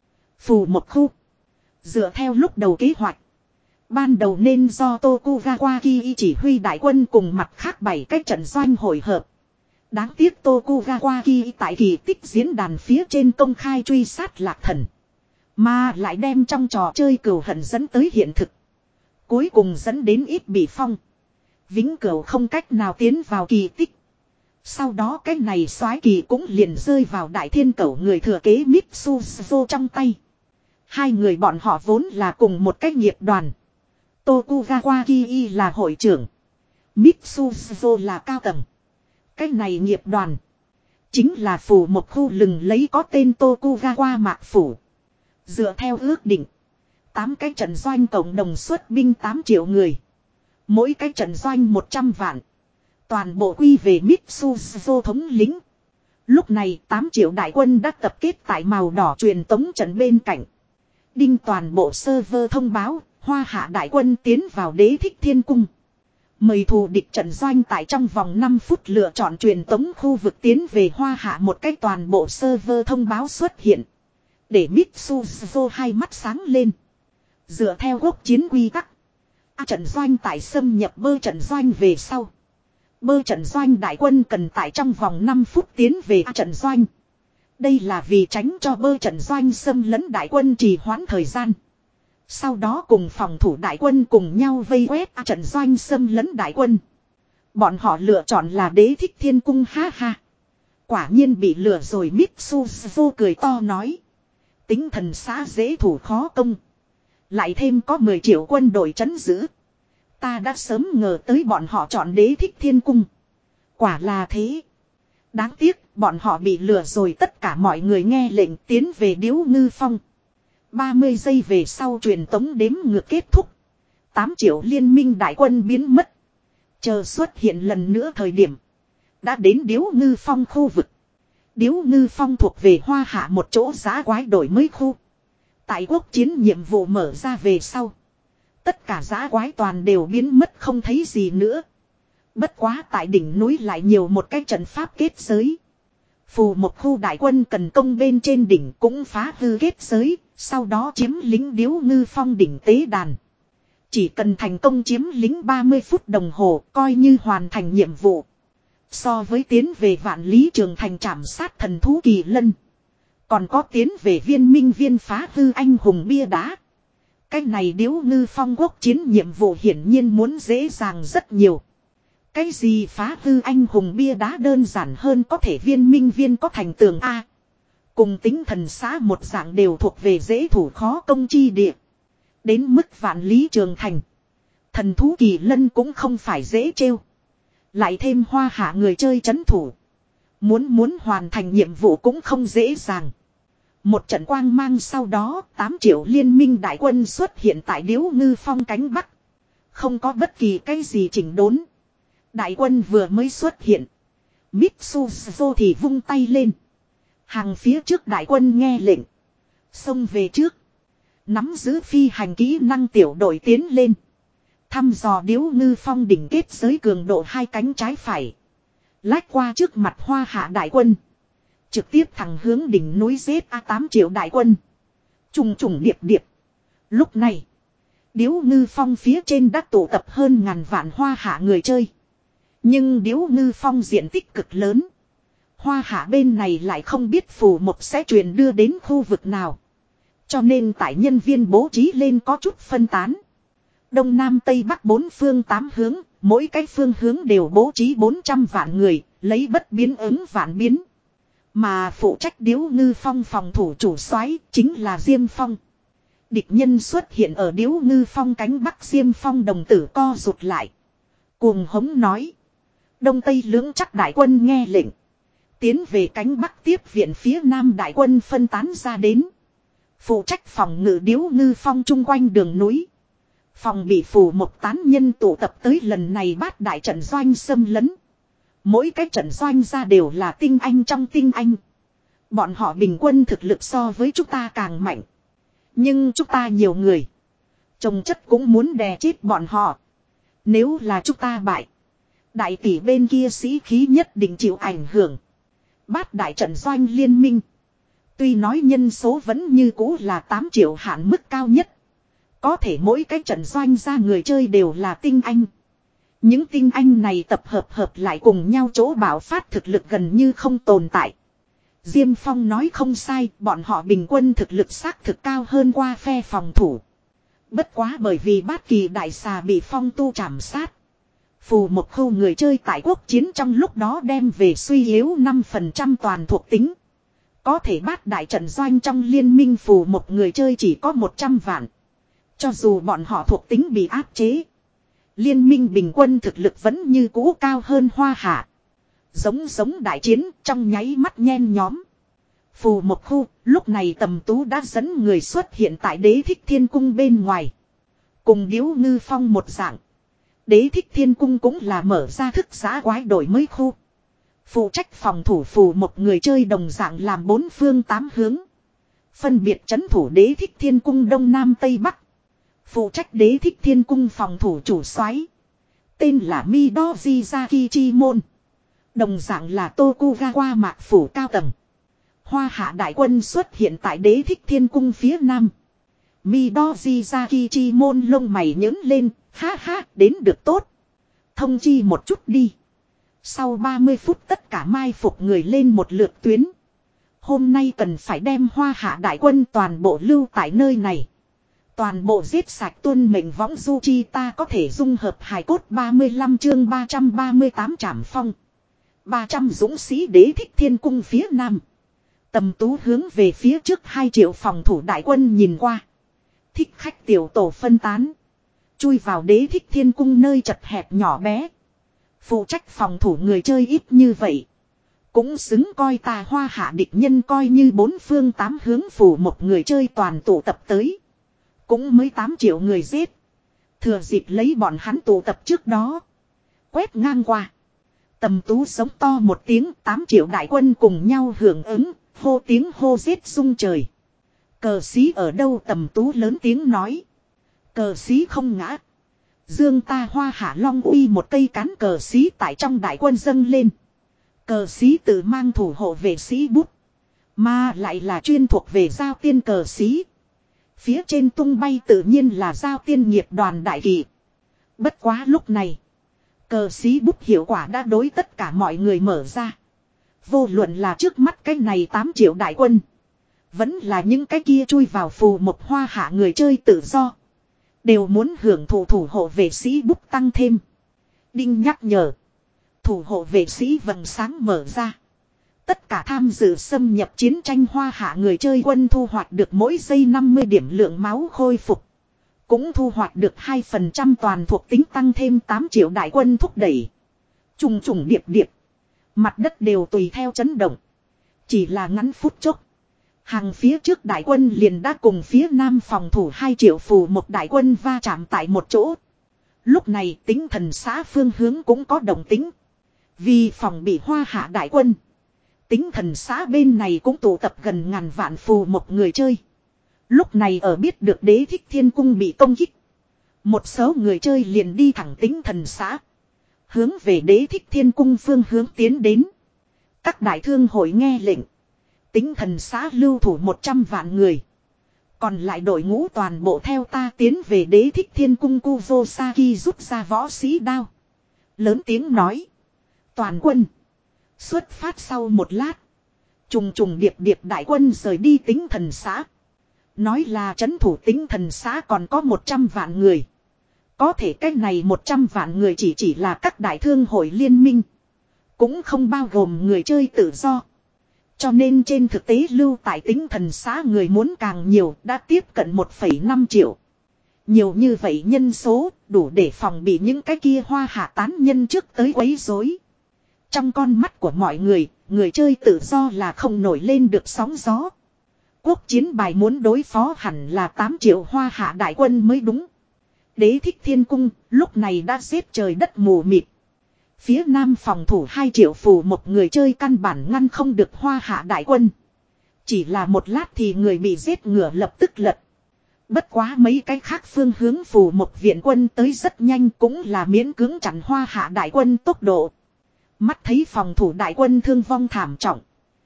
Phù một khu. Dựa theo lúc đầu kế hoạch. Ban đầu nên do Tokugawa Kii chỉ huy đại quân cùng mặt khác bảy cái trận doanh hội hợp. Đáng tiếc Tokugawa Kii tại kỳ tích diễn đàn phía trên công khai truy sát lạc thần. Mà lại đem trong trò chơi cừu hận dẫn tới hiện thực. Cuối cùng dẫn đến ít bị phong. Vĩnh cửu không cách nào tiến vào kỳ tích. Sau đó cái này soái kỳ cũng liền rơi vào đại thiên cẩu người thừa kế Mitsuzo trong tay. Hai người bọn họ vốn là cùng một cái nghiệp đoàn. Tokugawa Kii là hội trưởng. Mitsuzo là cao tầng. Cái này nghiệp đoàn. Chính là phủ một khu lừng lấy có tên Tokugawa Mạc Phủ. Dựa theo ước định. tám cái trận doanh cộng đồng xuất binh tám triệu người. Mỗi cái trận doanh một trăm vạn. Toàn bộ quy về Mitsuzo thống lĩnh. Lúc này tám triệu đại quân đã tập kết tại màu đỏ truyền tống trận bên cạnh. Đinh toàn bộ server thông báo. Hoa hạ đại quân tiến vào đế thích thiên cung. Mời thù địch trận doanh tại trong vòng năm phút lựa chọn truyền tống khu vực tiến về hoa hạ một cách toàn bộ server thông báo xuất hiện. Để Mitsuzo hai mắt sáng lên. Dựa theo quốc chiến quy tắc. A trận doanh tại xâm nhập bơ trận doanh về sau. Bơ trận doanh đại quân cần tại trong vòng năm phút tiến về A trận doanh. Đây là vì tránh cho bơ trận doanh xâm lấn đại quân trì hoãn thời gian. Sau đó cùng phòng thủ đại quân cùng nhau vây quét A trận doanh xâm lấn đại quân. Bọn họ lựa chọn là đế thích thiên cung ha ha. Quả nhiên bị lừa rồi Mitsuzo cười to nói. Tính thần xã dễ thủ khó công. Lại thêm có mười triệu quân đội trấn giữ. Ta đã sớm ngờ tới bọn họ chọn Đế Thích Thiên Cung. Quả là thế. Đáng tiếc bọn họ bị lừa rồi, tất cả mọi người nghe lệnh tiến về Điếu Ngư Phong. ba mươi giây về sau truyền tống đếm ngược kết thúc. tám triệu liên minh đại quân biến mất. Chờ xuất hiện lần nữa thời điểm. Đã đến Điếu Ngư Phong khu vực. Điếu Ngư Phong thuộc về Hoa Hạ một chỗ giã quái đổi mới khu. Tại quốc chiến nhiệm vụ mở ra về sau. Tất cả giã quái toàn đều biến mất không thấy gì nữa. Bất quá tại đỉnh núi lại nhiều một cái trận pháp kết giới. Phù một khu đại quân cần công bên trên đỉnh cũng phá hư kết giới. Sau đó chiếm lính Điếu Ngư Phong đỉnh tế đàn. Chỉ cần thành công chiếm lính ba mươi phút đồng hồ coi như hoàn thành nhiệm vụ. So với tiến về Vạn Lý Trường Thành trảm sát thần thú kỳ lân. Còn có tiến về Viên Minh Viên phá hư anh hùng bia đá. Cái này Điếu Ngư Phong quốc chiến nhiệm vụ hiển nhiên muốn dễ dàng rất nhiều. Cái gì phá hư anh hùng bia đá đơn giản hơn có thể Viên Minh Viên có thành tường A. Cùng tính thần xã một dạng đều thuộc về dễ thủ khó công chi địa. Đến mức Vạn Lý Trường Thành. Thần thú kỳ lân cũng không phải dễ trêu. Lại thêm Hoa Hạ người chơi trấn thủ. Muốn muốn hoàn thành nhiệm vụ cũng không dễ dàng. Một trận quang mang sau đó tám triệu liên minh đại quân xuất hiện tại Điếu Ngư Phong cánh Bắc. Không có bất kỳ cái gì chỉnh đốn. Đại quân vừa mới xuất hiện. Mitsuzo thì vung tay lên. Hàng phía trước đại quân nghe lệnh. Xông về trước. Nắm giữ phi hành kỹ năng tiểu đội tiến lên. Thăm dò Điếu Ngư Phong đỉnh kết giới cường độ hai cánh trái phải. Lách qua trước mặt Hoa Hạ đại quân. Trực tiếp thẳng hướng đỉnh núi giết A tám triệu đại quân. Trùng trùng điệp điệp. Lúc này. Điếu Ngư Phong phía trên đã tụ tập hơn ngàn vạn Hoa Hạ người chơi. Nhưng Điếu Ngư Phong diện tích cực lớn. Hoa Hạ bên này lại không biết phù một sẽ truyền đưa đến khu vực nào. Cho nên tại nhân viên bố trí lên có chút phân tán. Đông Nam Tây Bắc bốn phương tám hướng, mỗi cái phương hướng đều bố trí bốn trăm vạn người, lấy bất biến ứng vạn biến. Mà phụ trách Điếu Ngư Phong phòng thủ chủ soái chính là Diêm Phong. Địch nhân xuất hiện ở Điếu Ngư Phong cánh Bắc, Diêm Phong đồng tử co rụt lại. Cuồng hống nói. Đông Tây lưỡng chắc đại quân nghe lệnh. Tiến về cánh Bắc tiếp viện phía Nam đại quân phân tán ra đến. Phụ trách phòng ngự Điếu Ngư Phong chung quanh đường núi. Phòng bị phù một tán nhân tụ tập tới lần này bát đại trận doanh xâm lấn. Mỗi cái trận doanh ra đều là tinh anh trong tinh anh. Bọn họ bình quân thực lực so với chúng ta càng mạnh. Nhưng chúng ta nhiều người. Trồng chất cũng muốn đè chết bọn họ. Nếu là chúng ta bại. Đại tỷ bên kia sĩ khí nhất định chịu ảnh hưởng. Bát đại trận doanh liên minh. Tuy nói nhân số vẫn như cũ là tám triệu hạn mức cao nhất. Có thể mỗi cái trận doanh ra người chơi đều là tinh anh. Những tinh anh này tập hợp hợp lại cùng nhau chỗ bảo phát thực lực gần như không tồn tại. Diêm Phong nói không sai, bọn họ bình quân thực lực xác thực cao hơn qua phe phòng thủ. Bất quá bởi vì bát kỳ đại xà bị Phong tu trảm sát. Phù một khu người chơi tại quốc chiến trong lúc đó đem về suy yếu năm phần trăm toàn thuộc tính. Có thể bát đại trận doanh trong liên minh phù một người chơi chỉ có một trăm vạn. Cho dù bọn họ thuộc tính bị áp chế. Liên minh bình quân thực lực vẫn như cũ cao hơn Hoa Hạ. Giống giống đại chiến trong nháy mắt nhen nhóm. Phù một khu, lúc này Tầm Tú đã dẫn người xuất hiện tại Đế Thích Thiên Cung bên ngoài. Cùng Điếu Ngư Phong một dạng. Đế Thích Thiên Cung cũng là mở ra thức giã quái đổi mới khu. Phụ trách phòng thủ phù một người chơi đồng dạng làm bốn phương tám hướng. Phân biệt trấn thủ Đế Thích Thiên Cung Đông Nam Tây Bắc. Phụ trách Đế Thích Thiên Cung phòng thủ chủ soái tên là Midoji Zakichimon. Đồng dạng là Tokugawa mạc phủ cao tầng. Hoa Hạ đại quân xuất hiện tại Đế Thích Thiên Cung phía Nam. Midoji Zakichimon lông mày nhớn lên. Ha ha, đến được tốt. Thông chi một chút đi. Sau ba mươi phút tất cả mai phục người lên một lượt tuyến. Hôm nay cần phải đem Hoa Hạ đại quân toàn bộ lưu tại nơi này. Toàn bộ giết sạch tuân mệnh võng du chi ta có thể dung hợp hài cốt ba mươi lăm chương ba trăm ba mươi tám trảm phong. ba trăm dũng sĩ Đế Thích Thiên Cung phía Nam. Tầm Tú hướng về phía trước hai triệu phòng thủ đại quân nhìn qua. Thích khách tiểu tổ phân tán. Chui vào Đế Thích Thiên Cung nơi chật hẹp nhỏ bé. Phụ trách phòng thủ người chơi ít như vậy. Cũng xứng coi tà Hoa Hạ địch nhân, coi như bốn phương tám hướng phủ một người chơi toàn tụ tập tới. Cũng mới tám triệu người giết. Thừa dịp lấy bọn hắn tụ tập trước đó. Quét ngang qua. Tầm Tú sống to một tiếng, tám triệu đại quân cùng nhau hưởng ứng, hô tiếng hô giết rung trời. Cờ xí ở đâu? Tầm Tú lớn tiếng nói. Cờ xí không ngã. Dương ta Hoa Hạ Long uy một cây cán cờ xí tại trong đại quân dâng lên. Cờ xí tự mang thủ hộ vệ sĩ bút. Mà lại là chuyên thuộc về giao tiên cờ xí. Phía trên tung bay tự nhiên là giao tiên nghiệp đoàn đại kỳ. Bất quá lúc này. Cờ xí bút hiệu quả đã đối tất cả mọi người mở ra. Vô luận là trước mắt cái này tám triệu đại quân. Vẫn là những cái kia chui vào phù một Hoa Hạ người chơi tự do. Đều muốn hưởng thụ thủ hộ vệ sĩ bút tăng thêm. Đinh nhắc nhở. Thủ hộ vệ sĩ vầng sáng mở ra. Tất cả tham dự xâm nhập chiến tranh Hoa Hạ người chơi quân thu hoạch được mỗi giây năm mươi điểm lượng máu khôi phục. Cũng thu hoạch được hai phần trăm toàn thuộc tính tăng thêm tám triệu đại quân thúc đẩy. Trùng trùng điệp điệp. Mặt đất đều tùy theo chấn động. Chỉ là ngắn phút chốc. Hàng phía trước đại quân liền đã cùng phía nam phòng thủ hai triệu phù một đại quân va chạm tại một chỗ. Lúc này Tính Thần xã phương hướng cũng có động tính. Vì phòng bị Hoa Hạ đại quân. Tính Thần xã bên này cũng tụ tập gần ngàn vạn phù một người chơi. Lúc này ở biết được Đế Thích Thiên Cung bị công kích. Một số người chơi liền đi thẳng Tính Thần xã. Hướng về Đế Thích Thiên Cung phương hướng tiến đến. Các đại thương hội nghe lệnh. Tính Thần xã lưu thủ một trăm vạn người. Còn lại đội ngũ toàn bộ theo ta tiến về Đế Thích Thiên Cung. Kuzosaki rút ra võ sĩ đao. Lớn tiếng nói. Toàn quân. Xuất phát sau một lát. Trùng trùng điệp điệp đại quân rời đi Tính Thần xã. Nói là trấn thủ Tính Thần xã còn có một trăm vạn người. Có thể cái này một trăm vạn người chỉ chỉ là các đại thương hội liên minh. Cũng không bao gồm người chơi tự do. Cho nên trên thực tế lưu tại Tính Thần xã người muốn càng nhiều, đã tiếp cận một phẩy năm triệu. Nhiều như vậy nhân số đủ để phòng bị những cái kia Hoa Hạ tán nhân trước tới quấy rối. Trong con mắt của mọi người, người chơi tự do là không nổi lên được sóng gió. Quốc chiến bài muốn đối phó hẳn là tám triệu Hoa Hạ đại quân mới đúng. Đế Thích Thiên Cung lúc này đã giết trời đất mù mịt. Phía nam phòng thủ hai triệu phù một người chơi căn bản ngăn không được Hoa Hạ đại quân. Chỉ là một lát thì người bị giết ngựa lập tức lật. Bất quá mấy cái khác phương hướng phù một viện quân tới rất nhanh, cũng là miễn cưỡng chặn Hoa Hạ đại quân tốc độ. Mắt thấy phòng thủ đại quân thương vong thảm trọng.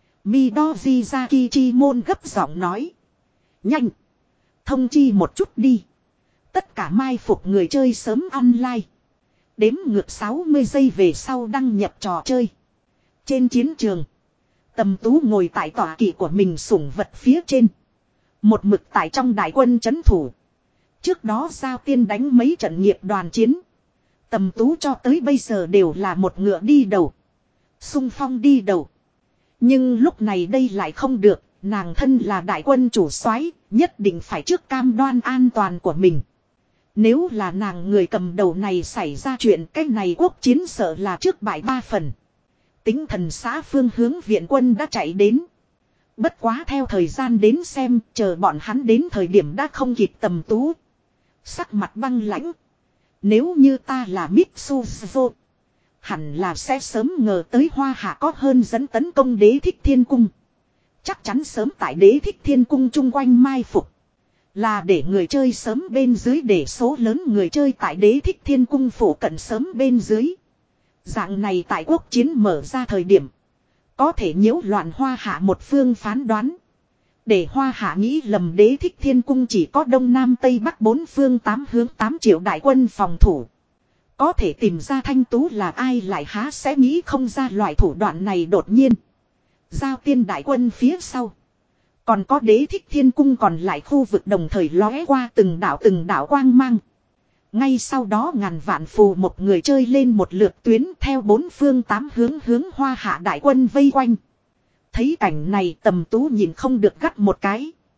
Midori Zakichimon gấp giọng nói. Nhanh! Thông chi một chút đi. Tất cả mai phục người chơi sớm online. Đếm ngược sáu mươi giây về sau đăng nhập trò chơi. Trên chiến trường. Tầm Tú ngồi tại tọa kỵ của mình sủng vật phía trên. Một mực tại trong đại quân trấn thủ. Trước đó giao tiên đánh mấy trận nghiệp đoàn chiến. Tầm Tú cho tới bây giờ đều là một ngựa đi đầu. Xung phong đi đầu. Nhưng lúc này đây lại không được. Nàng thân là đại quân chủ soái, nhất định phải trước cam đoan an toàn của mình. Nếu là nàng người cầm đầu này xảy ra chuyện, cái này quốc chiến sợ là trước bại ba phần. Tính Thần xã phương hướng viện quân đã chạy đến. Bất quá theo thời gian đến xem, chờ bọn hắn đến thời điểm đã không kịp. Tầm Tú sắc mặt băng lãnh. Nếu như ta là Mitsuzo, hẳn là sẽ sớm ngờ tới Hoa Hạ có hơn dẫn tấn công Đế Thích Thiên Cung. Chắc chắn sớm tại Đế Thích Thiên Cung chung quanh mai phục. Là để người chơi sớm bên dưới, để số lớn người chơi tại Đế Thích Thiên Cung phủ cận sớm bên dưới. Dạng này tại quốc chiến mở ra thời điểm. Có thể nhiễu loạn Hoa Hạ một phương phán đoán. Để Hoa Hạ nghĩ lầm Đế Thích Thiên Cung chỉ có đông nam tây bắc bốn phương tám hướng tám triệu đại quân phòng thủ. Có thể tìm ra Thanh Tú là ai lại há sẽ nghĩ không ra loại thủ đoạn này. Đột nhiên giao tiên đại quân phía sau. Còn có Đế Thích Thiên Cung còn lại khu vực đồng thời lóe qua từng đảo từng đảo quang mang. Ngay sau đó ngàn vạn phù một người chơi lên một lượt tuyến theo bốn phương tám hướng hướng Hoa Hạ đại quân vây quanh. Thấy cảnh này Tầm Tú nhìn không được gắt một cái.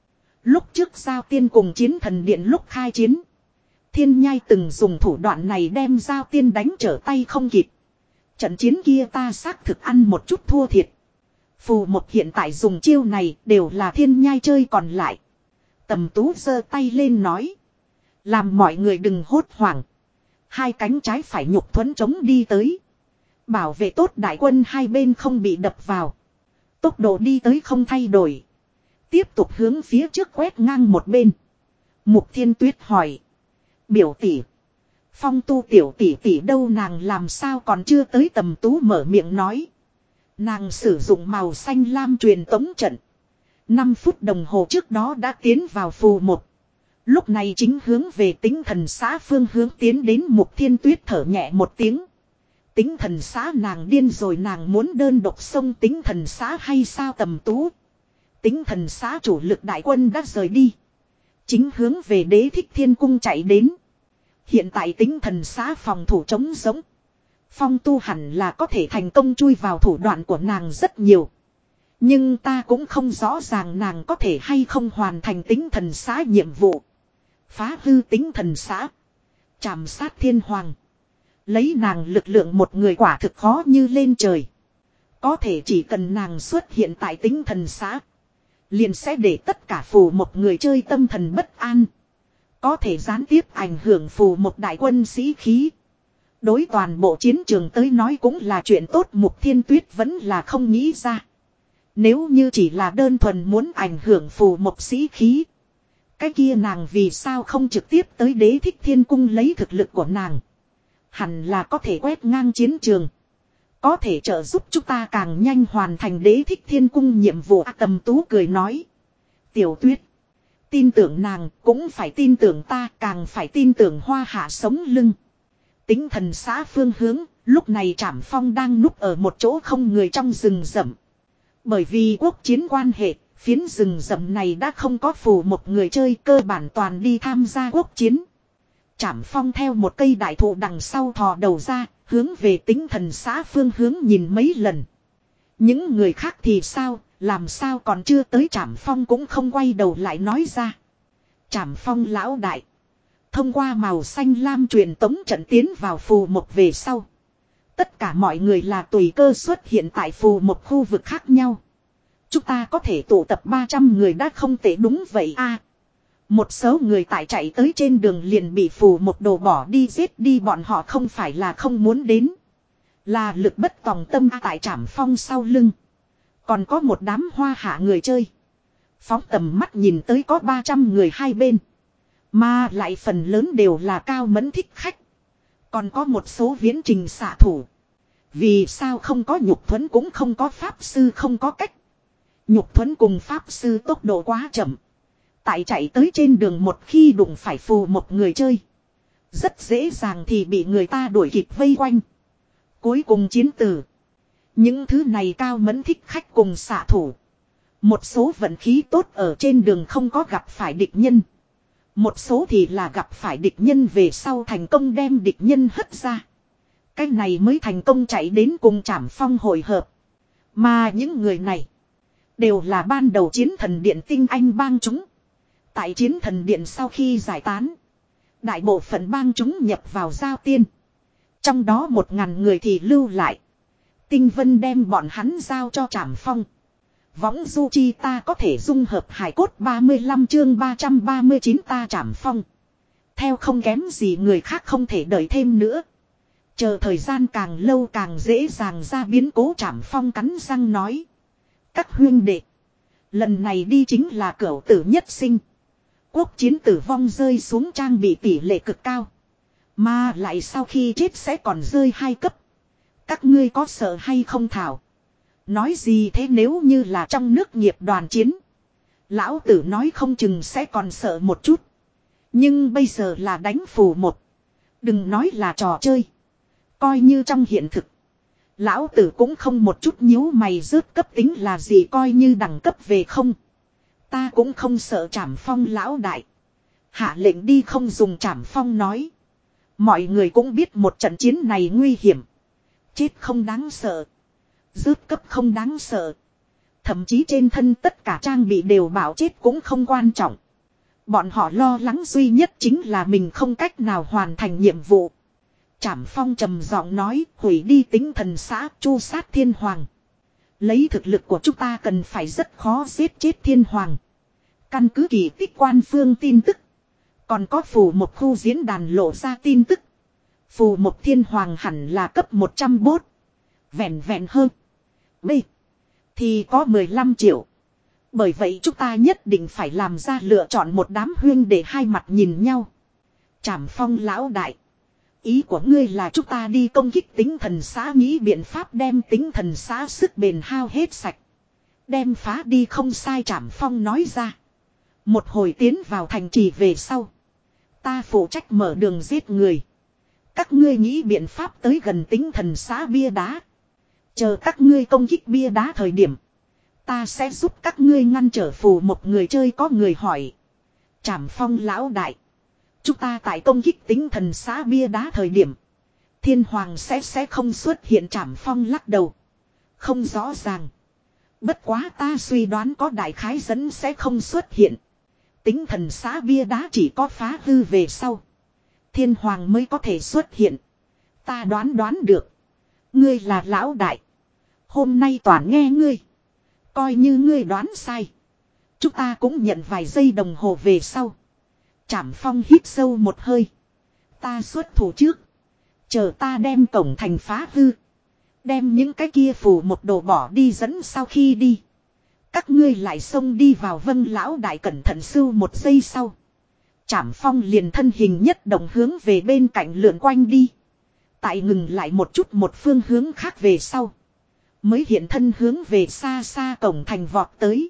Lúc trước Giao Tiên cùng Chiến Thần Điện lúc khai chiến. Thiên Nhai từng dùng thủ đoạn này đem Giao Tiên đánh trở tay không kịp. Trận chiến kia ta xác thực ăn một chút thua thiệt. Phù Một hiện tại dùng chiêu này đều là Thiên Nhai chơi còn lại. Tầm Tú giơ tay lên nói. Làm mọi người đừng hốt hoảng. Hai cánh trái phải nhục thuẫn chống đi tới. Bảo vệ tốt đại quân hai bên không bị đập vào. Tốc độ đi tới không thay đổi. Tiếp tục hướng phía trước quét ngang một bên. Mục Thiên Tuyết hỏi. Biểu tỷ. Phong Tu tiểu tỷ tỷ đâu, nàng làm sao còn chưa tới? Tầm Tú mở miệng nói. Nàng sử dụng màu xanh lam truyền tống trận. năm phút đồng hồ trước đó đã tiến vào phù một. Lúc này chính hướng về Tinh Thần xã phương hướng tiến đến. Mục Thiên Tuyết thở nhẹ một tiếng. Tinh Thần xã nàng điên rồi, nàng muốn đơn độc xông Tinh Thần xã hay sao? Tầm Tú. Tinh Thần xã chủ lực đại quân đã rời đi. Chính hướng về Đế Thích Thiên Cung chạy đến. Hiện tại Tinh Thần xã phòng thủ trống rỗng. Phong Tu hẳn là có thể thành công chui vào thủ đoạn của nàng rất nhiều. Nhưng ta cũng không rõ ràng nàng có thể hay không hoàn thành Tinh Thần xã nhiệm vụ. Phá hư Tinh Thần xã. Chảm sát thiên hoàng. Lấy nàng lực lượng một người quả thực khó như lên trời. Có thể chỉ cần nàng xuất hiện tại Tinh Thần xã. Liền sẽ để tất cả phù một người chơi tâm thần bất an. Có thể gián tiếp ảnh hưởng phù một đại quân sĩ khí. Đối toàn bộ chiến trường tới nói cũng là chuyện tốt. Mục Thiên Tuyết vẫn là không nghĩ ra. Nếu như chỉ là đơn thuần muốn ảnh hưởng phù một sĩ khí. Cái kia nàng vì sao không trực tiếp tới Đế Thích Thiên Cung lấy thực lực của nàng. Hẳn là có thể quét ngang chiến trường. Có thể trợ giúp chúng ta càng nhanh hoàn thành Đế Thích Thiên Cung nhiệm vụ. À, Tầm Tú cười nói. Tiểu Tuyết. Tin tưởng nàng cũng phải tin tưởng ta, càng phải tin tưởng Hoa Hạ sống lưng. Tinh Thần xã phương hướng, lúc này Trảm Phong đang núp ở một chỗ không người trong rừng rậm. Bởi vì quốc chiến quan hệ, phiến rừng rậm này đã không có phù một người chơi, cơ bản toàn đi tham gia quốc chiến. Trảm Phong theo một cây đại thụ đằng sau thò đầu ra, hướng về Tinh Thần xã phương hướng nhìn mấy lần. Những người khác thì sao, làm sao còn chưa tới? Trảm Phong cũng không quay đầu lại nói ra. Trảm Phong lão đại. Thông qua màu xanh lam truyền tống trận tiến vào phù một về sau. Tất cả mọi người là tùy cơ xuất hiện tại phù một khu vực khác nhau. Chúng ta có thể tụ tập ba trăm người đã không tệ. Đúng vậy a. Một số người tại chạy tới trên đường liền bị phù một đồ bỏ đi giết đi, bọn họ không phải là không muốn đến. Là lực bất tòng tâm. Tại Trảm Phong sau lưng. Còn có một đám Hoa Hạ người chơi. Phóng tầm mắt nhìn tới có ba trăm người hai bên. Mà lại phần lớn đều là cao mẫn thích khách. Còn có một số viễn trình xạ thủ. Vì sao không có nhục thuẫn cũng không có pháp sư? Không có cách. Nhục thuẫn cùng pháp sư tốc độ quá chậm. Tại chạy tới trên đường một khi đụng phải phù một người chơi. Rất dễ dàng thì bị người ta đuổi kịp vây quanh. Cuối cùng chiến tử. Những thứ này cao mẫn thích khách cùng xạ thủ. Một số vận khí tốt ở trên đường không có gặp phải địch nhân. Một số thì là gặp phải địch nhân về sau thành công đem địch nhân hất ra. Cái này mới thành công chạy đến cùng Trảm Phong hội hợp. Mà những người này đều là ban đầu Chiến Thần Điện tinh anh bang chúng. Tại Chiến Thần Điện sau khi giải tán, đại bộ phận bang chúng nhập vào Giao Tiên. Trong đó một ngàn người thì lưu lại. Tinh Vân đem bọn hắn giao cho Trảm Phong. Võng du chi ta có thể dung hợp hài cốt ba mươi lăm chương ba trăm ba mươi chín ta Trảm Phong. Theo không kém gì người khác, không thể đợi thêm nữa. Chờ thời gian càng lâu càng dễ dàng ra biến cố. Trảm Phong cắn răng nói. Các huynh đệ. Lần này đi chính là cửu tử nhất sinh. Quốc chiến tử vong rơi xuống trang bị tỷ lệ cực cao. Mà lại sau khi chết sẽ còn rơi hai cấp. Các ngươi có sợ hay không thảo? Nói gì thế, nếu như là trong nước nghiệp đoàn chiến. Lão tử nói không chừng sẽ còn sợ một chút. Nhưng bây giờ là đánh phù một. Đừng nói là trò chơi. Coi như trong hiện thực. Lão tử cũng không một chút nhíu mày rớt cấp tính là gì, coi như đẳng cấp về không. Ta cũng không sợ. Trảm Phong lão đại. Hạ lệnh đi. Không dùng. Trảm Phong nói. Mọi người cũng biết một trận chiến này nguy hiểm. Chết không đáng sợ. Rớt cấp không đáng sợ. Thậm chí trên thân tất cả trang bị đều bảo chết cũng không quan trọng. Bọn họ lo lắng duy nhất chính là mình không cách nào hoàn thành nhiệm vụ. Trảm Phong trầm giọng nói, hủy đi tinh thần xã, chu sát thiên hoàng. Lấy thực lực của chúng ta cần phải rất khó giết chết thiên hoàng. Căn cứ kỳ tích quan phương tin tức. Còn có phù một khu diễn đàn lộ ra tin tức. Phù một thiên hoàng hẳn là cấp một trăm bốt. Vẹn vẹn hơn. B. Thì có mười lăm triệu. Bởi vậy chúng ta nhất định phải làm ra lựa chọn một đám huyên để hai mặt nhìn nhau. Trảm Phong lão đại. Ý của ngươi là chúng ta đi công kích tinh thần xã, nghĩ biện pháp đem tinh thần xã sức bền hao hết sạch. Đem phá đi không sai, Trảm Phong nói ra. Một hồi tiến vào thành trì về sau. Ta phụ trách mở đường giết người. Các ngươi nghĩ biện pháp tới gần tinh thần xã bia đá. Chờ các ngươi công kích bia đá thời điểm. Ta sẽ giúp các ngươi ngăn trở phù một người chơi. Có người hỏi. Trảm Phong lão đại. Chúng ta tại công kích tinh thần xã bia đá thời điểm. Thiên hoàng sẽ sẽ không xuất hiện. Trảm Phong lắc đầu. Không rõ ràng. Bất quá ta suy đoán có đại khái dẫn sẽ không xuất hiện. Tinh thần xã bia đá chỉ có phá hư về sau. Thiên hoàng mới có thể xuất hiện. Ta đoán đoán được. Ngươi là lão đại. Hôm nay toàn nghe ngươi. Coi như ngươi đoán sai. Chúng ta cũng nhận vài giây đồng hồ về sau. Trảm Phong hít sâu một hơi. Ta xuất thủ trước. Chờ ta đem cổng thành phá hư. Đem những cái kia phù một đồ bỏ đi dẫn sau khi đi. Các ngươi lại xông đi vào. Vân lão đại cẩn thận sưu một giây sau. Trảm Phong liền thân hình nhất động hướng về bên cạnh lượn quanh đi. Tại ngừng lại một chút một phương hướng khác về sau. Mới hiện thân hướng về xa xa cổng thành vọt tới.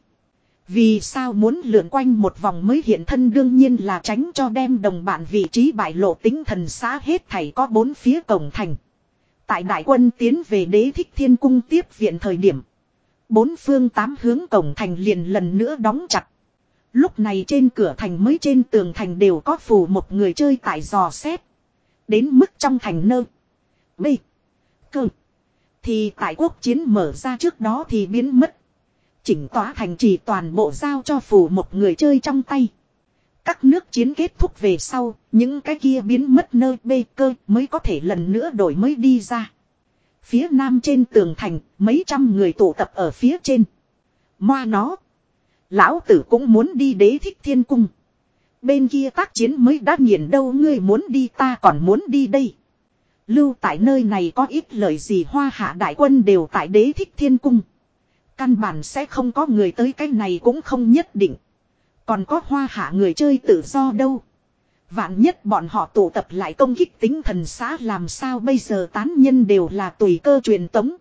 Vì sao muốn lượn quanh một vòng mới hiện thân, đương nhiên là tránh cho đem đồng bạn vị trí bại lộ. Tinh thần xã hết thảy có bốn phía cổng thành. Tại đại quân tiến về Đế Thích Thiên Cung tiếp viện thời điểm. Bốn phương tám hướng cổng thành liền lần nữa đóng chặt. Lúc này trên cửa thành mới trên tường thành đều có phù một người chơi tại dò xét. Đến mức trong thành nơ. B. Cơ. Thì tại quốc chiến mở ra trước đó thì biến mất. Chỉnh tỏa thành trì toàn bộ giao cho phù một người chơi trong tay. Các nước chiến kết thúc về sau, những cái kia biến mất nơi B cơ mới có thể lần nữa đổi mới đi ra. Phía nam trên tường thành, mấy trăm người tụ tập ở phía trên. Moa nó. Lão tử cũng muốn đi Đế Thích Thiên Cung. Bên kia tác chiến mới đã nghiền đâu, ngươi muốn đi ta còn muốn đi đây. Lưu tại nơi này có ít lời gì, hoa hạ đại quân đều tại Đế Thích Thiên Cung. Căn bản sẽ không có người tới, cái này cũng không nhất định. Còn có hoa hạ người chơi tự do đâu. Vạn nhất bọn họ tụ tập lại công kích tinh thần xã làm sao bây giờ, tán nhân đều là tùy cơ truyền tống.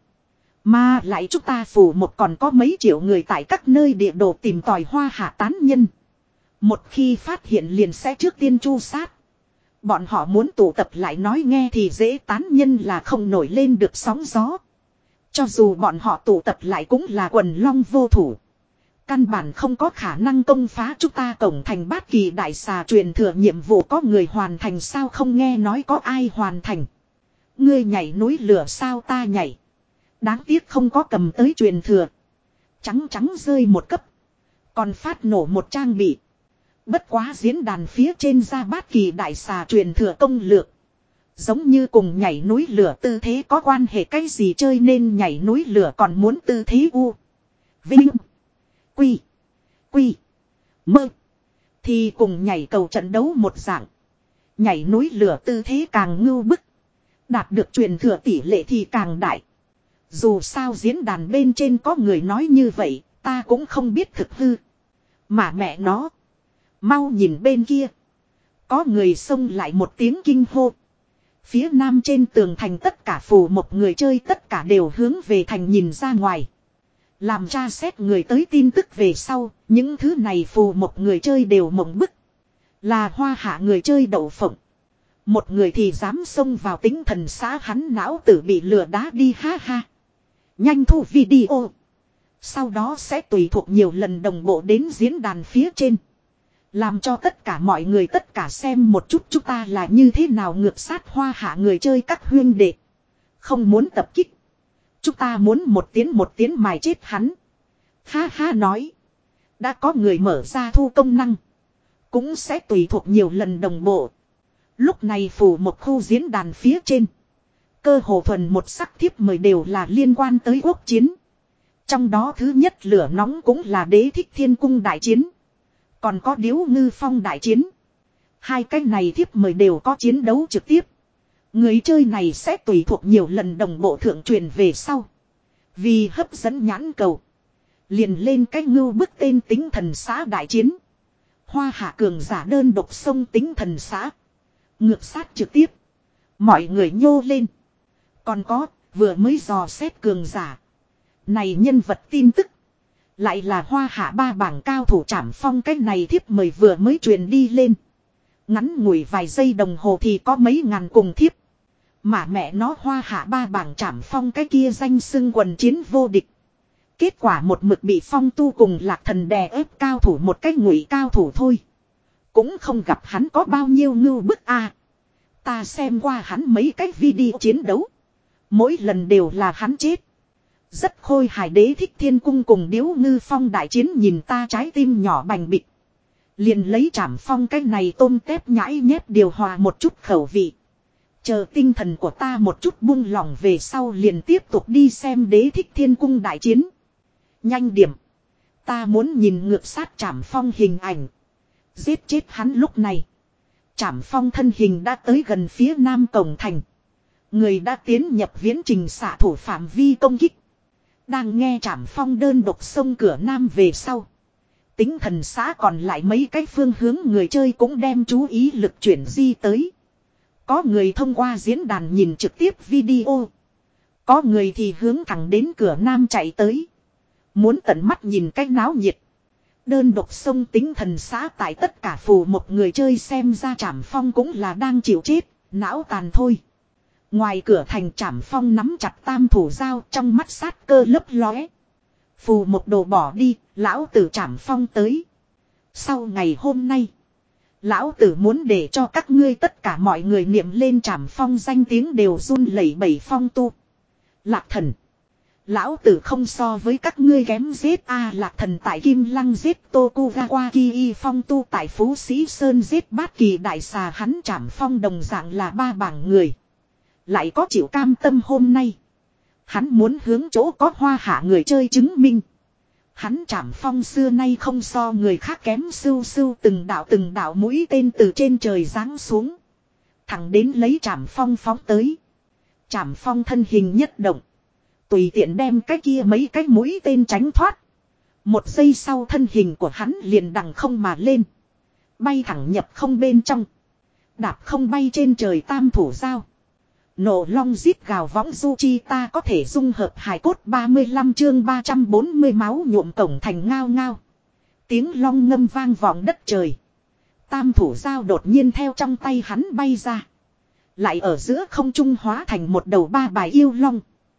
Mà lại chúng ta phủ một còn có mấy triệu người tại các nơi địa đồ tìm tòi hoa hạ tán nhân. Một khi phát hiện liền sẽ trước tiên chu sát. Bọn họ muốn tụ tập lại nói nghe thì dễ, tán nhân là không nổi lên được sóng gió. Cho dù bọn họ tụ tập lại cũng là quần long vô thủ. Căn bản không có khả năng công phá chúng ta cổng thành. Bát Kỳ đại xà truyền thừa nhiệm vụ có người hoàn thành sao, không nghe nói có ai hoàn thành. Ngươi nhảy núi lửa sao, ta nhảy. Đáng tiếc không có cầm tới truyền thừa. Trắng trắng rơi một cấp. Còn phát nổ một trang bị. Bất quá diễn đàn phía trên ra Bát Kỳ đại xà truyền thừa công lược. Giống như cùng nhảy núi lửa tư thế có quan hệ cái gì, chơi nên nhảy núi lửa còn muốn tư thế u. Vinh. Quy. Quy. Mơ. Thì cùng nhảy cầu trận đấu một dạng. Nhảy núi lửa tư thế càng ngưu bức. Đạt được truyền thừa tỷ lệ thì càng đại. Dù sao diễn đàn bên trên có người nói như vậy, ta cũng không biết thực hư. Mà mẹ nó. Mau nhìn bên kia. Có người xông lại một tiếng kinh hô. Phía nam trên tường thành tất cả phù một người chơi tất cả đều hướng về thành nhìn ra ngoài. Làm tra xét người tới tin tức về sau, những thứ này phù một người chơi đều mộng bức. Là hoa hạ người chơi đậu phộng. Một người thì dám xông vào tinh thần xã, hắn não tử bị lừa đá đi ha ha. Nhanh thu video. Sau đó sẽ tùy thuộc nhiều lần đồng bộ đến diễn đàn phía trên. Làm cho tất cả mọi người tất cả xem một chút chúng ta là như thế nào ngược sát hoa hạ người chơi các huyên đệ. Không muốn tập kích. Chúng ta muốn một tiếng một tiếng mài chết hắn. Ha ha nói. Đã có người mở ra thu công năng. Cũng sẽ tùy thuộc nhiều lần đồng bộ. Lúc này phủ một khu diễn đàn phía trên. Cơ hồ thuần một sắc thiếp mời đều là liên quan tới quốc chiến. Trong đó thứ nhất lửa nóng cũng là Đế Thích Thiên Cung đại chiến. Còn có Điếu Ngư Phong đại chiến. Hai cái này thiếp mời đều có chiến đấu trực tiếp. Người chơi này sẽ tùy thuộc nhiều lần đồng bộ thượng truyền về sau. Vì hấp dẫn nhãn cầu. Liền lên cái ngưu bức tên Tính Thần Xã đại chiến. Hoa hạ cường giả đơn độc sông Tính Thần Xã. Ngược sát trực tiếp. Mọi người nhô lên. Còn có, vừa mới dò xét cường giả. Này nhân vật tin tức. Lại là hoa hạ ba bảng cao thủ Trảm Phong, cái này thiếp mời vừa mới truyền đi lên. Ngắn ngủi vài giây đồng hồ thì có mấy ngàn cùng thiếp. Mà mẹ nó hoa hạ ba bảng Trảm Phong cái kia danh xưng quần chiến vô địch. Kết quả một mực bị Phong Tu cùng Lạc Thần đè ép cao thủ một cách ngụy cao thủ thôi. Cũng không gặp hắn có bao nhiêu ngưu bức a. À, ta xem qua hắn mấy cái video chiến đấu. Mỗi lần đều là hắn chết. Rất khôi hài. Đế Thích Thiên Cung cùng Điếu Ngư Phong đại chiến nhìn ta trái tim nhỏ bành bịch. Liền lấy Trảm Phong cái này tôm tép nhãi nhép điều hòa một chút khẩu vị. Chờ tinh thần của ta một chút buông lỏng về sau liền tiếp tục đi xem Đế Thích Thiên Cung đại chiến. Nhanh điểm. Ta muốn nhìn ngược sát Trảm Phong hình ảnh. Giết chết hắn lúc này. Trảm Phong thân hình đã tới gần phía nam cổng thành. Người đã tiến nhập viễn trình xạ thủ phạm vi công kích. Đang nghe Trảm Phong đơn độc xông cửa nam về sau. Tính Thần Xã còn lại mấy cái phương hướng người chơi cũng đem chú ý lực chuyển di tới. Có người thông qua diễn đàn nhìn trực tiếp video. Có người thì hướng thẳng đến cửa nam chạy tới. Muốn tận mắt nhìn cách náo nhiệt. Đơn độc sông Tính Thần Xã tại tất cả phù một người chơi xem ra Trảm Phong cũng là đang chịu chết, não tàn thôi. Ngoài cửa thành Trảm Phong nắm chặt tam thủ dao, trong mắt sát cơ lấp lóe. Phù một đồ bỏ đi, lão tử Trảm Phong tới. Sau ngày hôm nay, lão tử muốn để cho các ngươi tất cả mọi người niệm lên Trảm Phong danh tiếng đều run lẩy bẩy. Phong Tu, Lạc Thần, lão tử không so với các ngươi kém. Giết a. À, Lạc Thần tại Kim Lăng giết Tokugawa Kii. Phong Tu tại Phú Sĩ Sơn giết Bát Kỳ Đại Xà. Hắn Trảm Phong đồng dạng là ba bảng người. Lại có chịu cam tâm hôm nay. Hắn muốn hướng chỗ có hoa hạ người chơi chứng minh. Hắn Trảm Phong xưa nay không so người khác kém. Sưu sưu từng đạo từng đạo mũi tên từ trên trời giáng xuống. Thẳng đến lấy Trảm Phong phóng tới. Trảm Phong thân hình nhất động. Tùy tiện đem cái kia mấy cái mũi tên tránh thoát. Một giây sau thân hình của hắn liền đằng không mà lên. Bay thẳng nhập không bên trong. Đạp không bay trên trời tam thủ dao. Nổ long giết gào võng du chi. Ta có thể dung hợp hài cốt. Ba mươi lăm chương ba trăm bốn mươi máu nhuộm cổng thành ngao ngao. Tiếng long ngâm vang vọng đất trời. Tam thủ dao đột nhiên theo trong tay hắn bay ra. Lại ở giữa không trung hóa thành một đầu ba bài yêu long.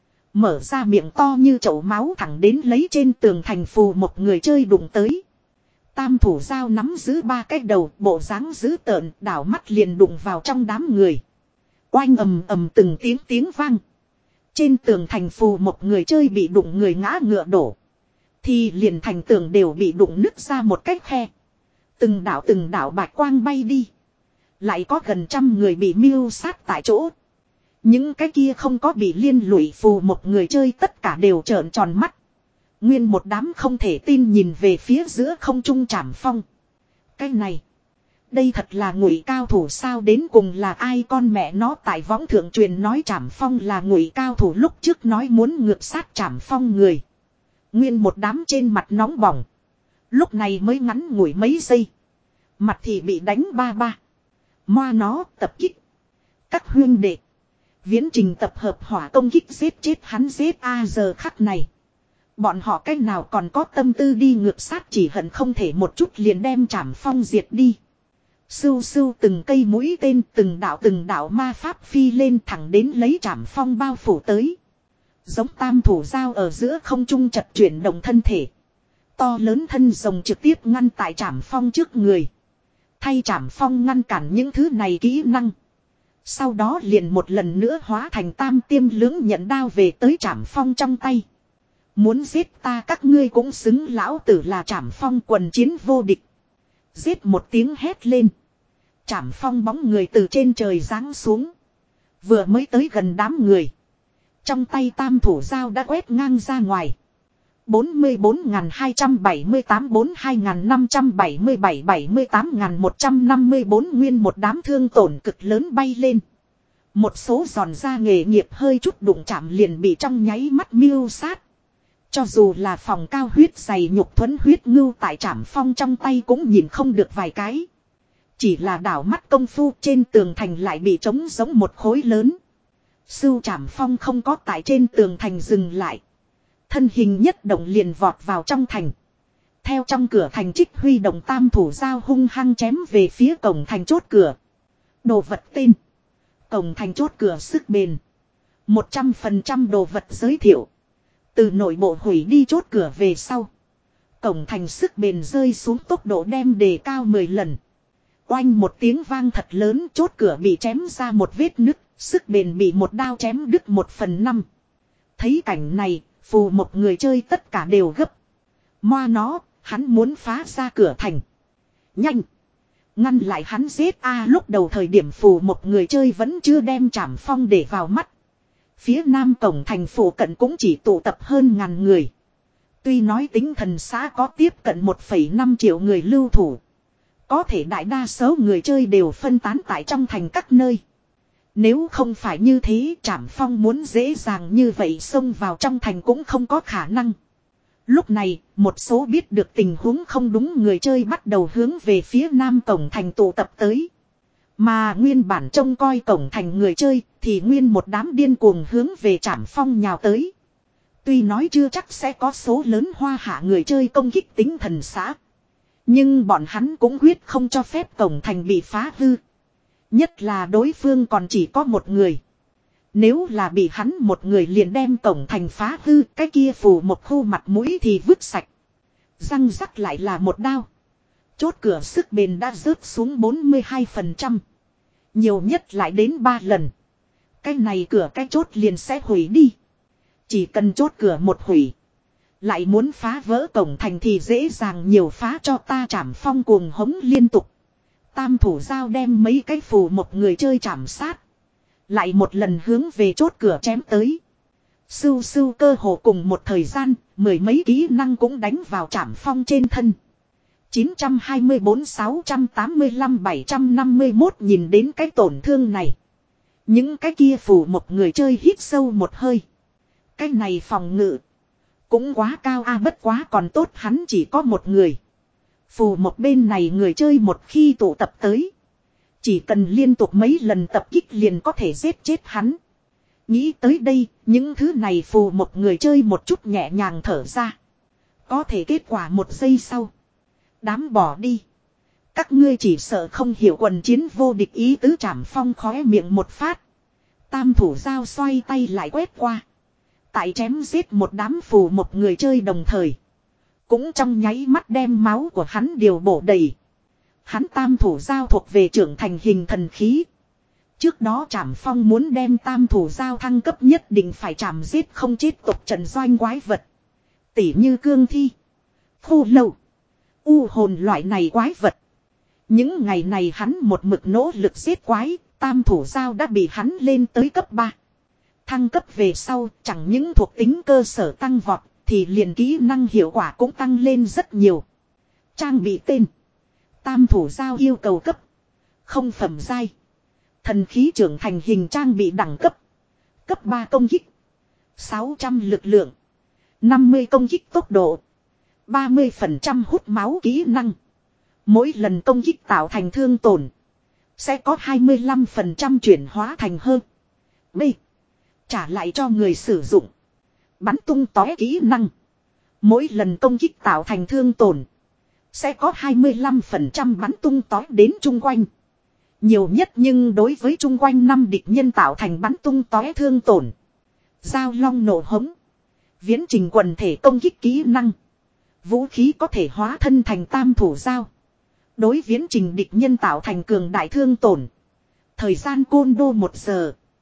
Mở ra miệng to như chậu máu thẳng đến lấy trên tường thành phù một người chơi đụng tới. Tam thủ dao nắm giữ ba cái đầu, bộ dáng dữ tợn, đảo mắt liền đụng vào trong đám người. Oanh ầm ầm từng tiếng tiếng vang. Trên tường thành phù một người chơi bị đụng người ngã ngựa đổ. Thì liền thành tường đều bị đụng nứt ra một cái khe. Từng đảo từng đảo bạch quang bay đi. Lại có gần trăm người bị mưu sát tại chỗ. Những cái kia không có bị liên lụy phù một người chơi tất cả đều trợn tròn mắt. Nguyên một đám không thể tin nhìn về phía giữa không trung Trảm Phong. Cái này, đây thật là ngụy cao thủ sao? Đến cùng là ai con mẹ nó tại võng thượng truyền nói Trảm Phong là ngụy cao thủ, lúc trước nói muốn ngược sát Trảm Phong người. Nguyên một đám trên mặt nóng bỏng. Lúc này mới ngắn ngủi mấy giây. Mặt thì bị đánh ba ba. Moa nó tập kích. Các huyên đệ. Viễn trình tập hợp hỏa công kích giết chết hắn. Giết a. Giờ khắc này. Bọn họ cách nào còn có tâm tư đi ngược sát, chỉ hận không thể một chút liền đem Trảm Phong diệt đi. Sưu sưu từng cây mũi tên, từng đạo từng đạo ma pháp phi lên thẳng đến lấy Trảm Phong bao phủ tới. Giống tam thủ dao ở giữa không trung chật chuyển động thân thể. To lớn thân rồng trực tiếp ngăn tại Trảm Phong trước người. Thay Trảm Phong ngăn cản những thứ này kỹ năng. Sau đó liền một lần nữa hóa thành tam tiêm lưỡng nhận đao về tới Trảm Phong trong tay. Muốn giết ta các ngươi cũng xứng, lão tử là Trảm Phong quần chiến vô địch. Giết một tiếng hét lên. Trảm Phong bóng người từ trên trời giáng xuống. Vừa mới tới gần đám người. Trong tay tam thủ dao đã quét ngang ra ngoài. bốn mươi bốn nghìn hai trăm bảy mươi tám bốn mươi hai nghìn năm trăm bảy mươi bảy bảy mươi tám nghìn một trăm năm mươi bốn nguyên một đám thương tổn cực lớn bay lên. Một số giòn da nghề nghiệp hơi chút đụng chạm liền bị trong nháy mắt miêu sát. Cho dù là phòng cao huyết dày nhục thuẫn huyết ngưu tại Trảm Phong trong tay cũng nhìn không được vài cái. Chỉ là đảo mắt công phu trên tường thành lại bị trống giống một khối lớn. Sưu Trảm Phong không có tại trên tường thành dừng lại. Thân hình nhất động liền vọt vào trong thành. Theo trong cửa thành trích huy động tam thủ dao hung hăng chém về phía cổng thành chốt cửa. Đồ vật tên. Cổng thành chốt cửa sức bền. một trăm phần trăm đồ vật giới thiệu. Từ nội bộ hủy đi chốt cửa về sau. Cổng thành sức bền rơi xuống tốc độ đem đề cao mười lần. Oanh một tiếng vang thật lớn, chốt cửa bị chém ra một vết nứt, sức bền bị một đao chém đứt một phần năm. Thấy cảnh này, phù một người chơi tất cả đều gấp. Moa nó, hắn muốn phá ra cửa thành. Nhanh! Ngăn lại hắn giết a. Lúc đầu thời điểm phù một người chơi vẫn chưa đem Trảm Phong để vào mắt. Phía nam cổng thành phủ cận cũng chỉ tụ tập hơn ngàn người. Tuy nói tính thần xã có tiếp cận một phẩy năm triệu người lưu thủ. Có thể đại đa số người chơi đều phân tán tại trong thành các nơi. Nếu không phải như thế, Trảm Phong muốn dễ dàng như vậy xông vào trong thành cũng không có khả năng. Lúc này, một số biết được tình huống không đúng người chơi bắt đầu hướng về phía nam cổng thành tụ tập tới. Mà nguyên bản trông coi cổng thành người chơi thì nguyên một đám điên cuồng hướng về Trảm Phong nhào tới. Tuy nói chưa chắc sẽ có số lớn hoa hạ người chơi công kích tính thần xã. Nhưng bọn hắn cũng quyết không cho phép cổng thành bị phá hư. Nhất là đối phương còn chỉ có một người. Nếu là bị hắn một người liền đem cổng thành phá hư, cái kia phủ một khu mặt mũi thì vứt sạch. Răng rắc lại là một đao. Chốt cửa sức bền đã rớt xuống bốn mươi hai phần trăm. Nhiều nhất lại đến ba lần. Cái này cửa cái chốt liền sẽ hủy đi. Chỉ cần chốt cửa một hủy. Lại muốn phá vỡ cổng thành thì dễ dàng nhiều, phá cho ta. Trảm Phong cuồng hống liên tục. Tam thủ dao đem mấy cái phù một người chơi chạm sát. Lại một lần hướng về chốt cửa chém tới. Sưu sưu cơ hồ cùng một thời gian, mười mấy kỹ năng cũng đánh vào Trảm Phong trên thân. chín trăm hai mươi bốn, sáu trăm tám mươi lăm, bảy trăm năm mươi mốt nhìn đến cái tổn thương này. Những cái kia phù một người chơi hít sâu một hơi. Cái này phòng ngự cũng quá cao a. Bất quá còn tốt hắn chỉ có một người. Phù một bên này người chơi một khi tụ tập tới. Chỉ cần liên tục mấy lần tập kích liền có thể giết chết hắn. Nghĩ tới đây, những thứ này phù một người chơi một chút nhẹ nhàng thở ra. Có thể kết quả một giây sau. Đám bỏ đi. Các ngươi chỉ sợ không hiểu quần chiến vô địch ý tứ. Trảm Phong khóe miệng một phát. Tam thủ dao xoay tay lại quét qua. Tại chém giết một đám phù một người chơi đồng thời. Cũng trong nháy mắt đem máu của hắn điều bổ đầy. Hắn tam thủ dao thuộc về trưởng thành hình thần khí. Trước đó Trảm Phong muốn đem tam thủ dao thăng cấp nhất định phải chạm giết không chết tộc trần doanh quái vật. Tỉ như cương thi, khô lâu, u hồn loại này quái vật. Những ngày này hắn một mực nỗ lực giết quái, tam thủ dao đã bị hắn lên tới cấp ba. Thăng cấp về sau chẳng những thuộc tính cơ sở tăng vọt, thì liền kỹ năng hiệu quả cũng tăng lên rất nhiều. Trang bị tên tam thủ dao yêu cầu cấp không phẩm giai. Thần khí trưởng thành hình trang bị đẳng cấp cấp ba công kích, sáu trăm lực lượng, năm mươi công kích tốc độ, ba mươi phần trăm hút máu kỹ năng. Mỗi lần công kích tạo thành thương tổn sẽ có hai mươi lăm phần trăm chuyển hóa thành hơn B. Trả lại cho người sử dụng. Bắn tung tóe kỹ năng. Mỗi lần công kích tạo thành thương tổn sẽ có hai mươi lăm phần trăm bắn tung tóe đến chung quanh. Nhiều nhất nhưng đối với chung quanh năm địch nhân tạo thành bắn tung tóe thương tổn. Giao long nổ hống. Viễn trình quần thể công kích kỹ năng. Vũ khí có thể hóa thân thành tam thủ dao. Đối viễn trình địch nhân tạo thành cường đại thương tổn. Thời gian côn đô một giờ.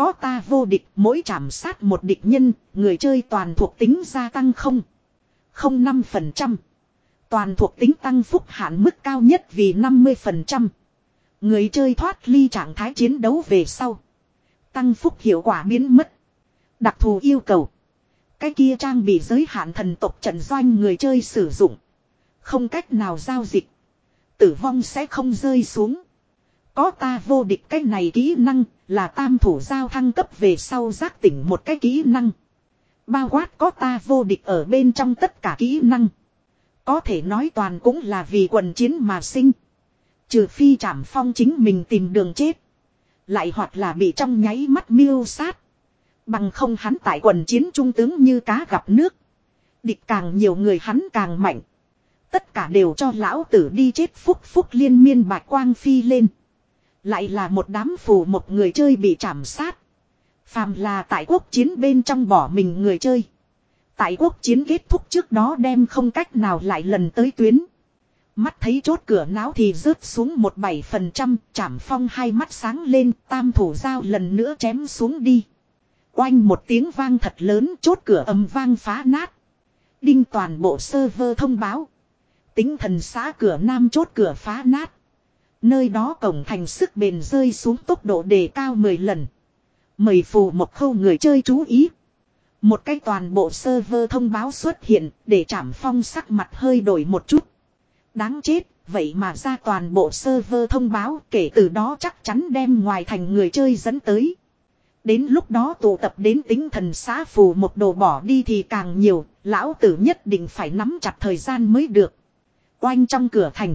Có ta vô địch, mỗi chạm sát một địch nhân, người chơi toàn thuộc tính gia tăng không. Không năm phần trăm. Toàn thuộc tính tăng phúc hạn mức cao nhất vì năm mươi phần trăm. Người chơi thoát ly trạng thái chiến đấu về sau. Tăng phúc hiệu quả biến mất. Đặc thù yêu cầu. Cái kia trang bị giới hạn thần tộc trận doanh người chơi sử dụng. Không cách nào giao dịch. Tử vong sẽ không rơi xuống. Có ta vô địch cái này kỹ năng là tam thủ giao thăng cấp về sau giác tỉnh một cái kỹ năng. Bao quát có ta vô địch ở bên trong tất cả kỹ năng. Có thể nói toàn cũng là vì quần chiến mà sinh. Trừ phi Trảm Phong chính mình tìm đường chết. Lại hoặc là bị trong nháy mắt miêu sát. Bằng không hắn tại quần chiến trung tướng như cá gặp nước. Địch càng nhiều người hắn càng mạnh. Tất cả đều cho lão tử đi chết phúc phúc liên miên bạch quang phi lên. Lại là một đám phù một người chơi bị trảm sát. Phàm là tại quốc chiến bên trong bỏ mình người chơi. Tại quốc chiến kết thúc trước đó đem không cách nào lại lần tới tuyến. Mắt thấy chốt cửa não thì rớt xuống một bảy phần trăm, Trảm Phong hai mắt sáng lên, tam thủ dao lần nữa chém xuống đi. Oanh một tiếng vang thật lớn, chốt cửa ầm vang phá nát. Đinh toàn bộ server thông báo. Tính thần xã cửa nam chốt cửa phá nát. Nơi đó cổng thành sức bền rơi xuống tốc độ đề cao mười lần. Mời phù một khâu người chơi chú ý. Một cái toàn bộ server thông báo xuất hiện để Trảm Phong sắc mặt hơi đổi một chút. Đáng chết, vậy mà ra toàn bộ server thông báo kể từ đó chắc chắn đem ngoài thành người chơi dẫn tới. Đến lúc đó tụ tập đến tính thần xã phù một đồ bỏ đi thì càng nhiều, lão tử nhất định phải nắm chặt thời gian mới được. Oanh trong cửa thành.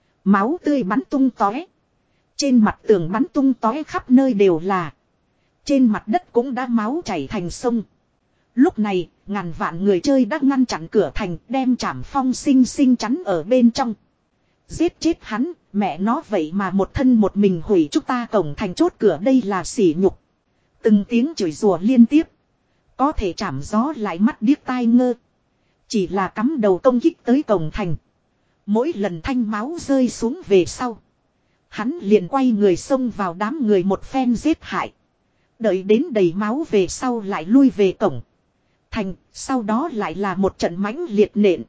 Máu tươi bắn tung tóe. Trên mặt tường bắn tung tóe khắp nơi đều là. Trên mặt đất cũng đã máu chảy thành sông. Lúc này, ngàn vạn người chơi đã ngăn chặn cửa thành đem Trảm Phong xinh xinh chắn ở bên trong. Giết chết hắn, mẹ nó vậy mà một thân một mình hủy chúng ta cổng thành chốt cửa đây là sỉ nhục. Từng tiếng chửi rủa liên tiếp. Có thể Trảm Gió lại mắt điếc tai ngơ. Chỉ là cắm đầu công kích tới cổng thành. Mỗi lần thanh máu rơi xuống về sau. Hắn liền quay người xông vào đám người một phen giết hại. Đợi đến đầy máu về sau lại lui về cổng thành, sau đó lại là một trận mãnh liệt nện.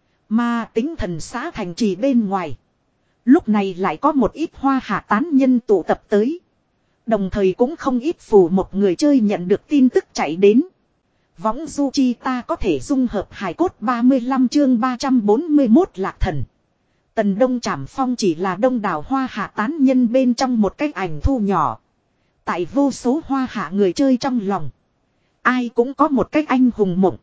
Mà tính thần xã thành trì bên ngoài. Lúc này lại có một ít hoa hạ tán nhân tụ tập tới. Đồng thời cũng không ít phù một người chơi nhận được tin tức chạy đến. Võng du chi ta có thể dung hợp hài cốt ba mươi lăm chương ba trăm bốn mươi mốt lạc thần. Tần Đông Trảm Phong chỉ là đông đảo hoa hạ tán nhân bên trong một cái ảnh thu nhỏ. Tại vô số hoa hạ người chơi trong lòng. Ai cũng có một cách anh hùng mộng.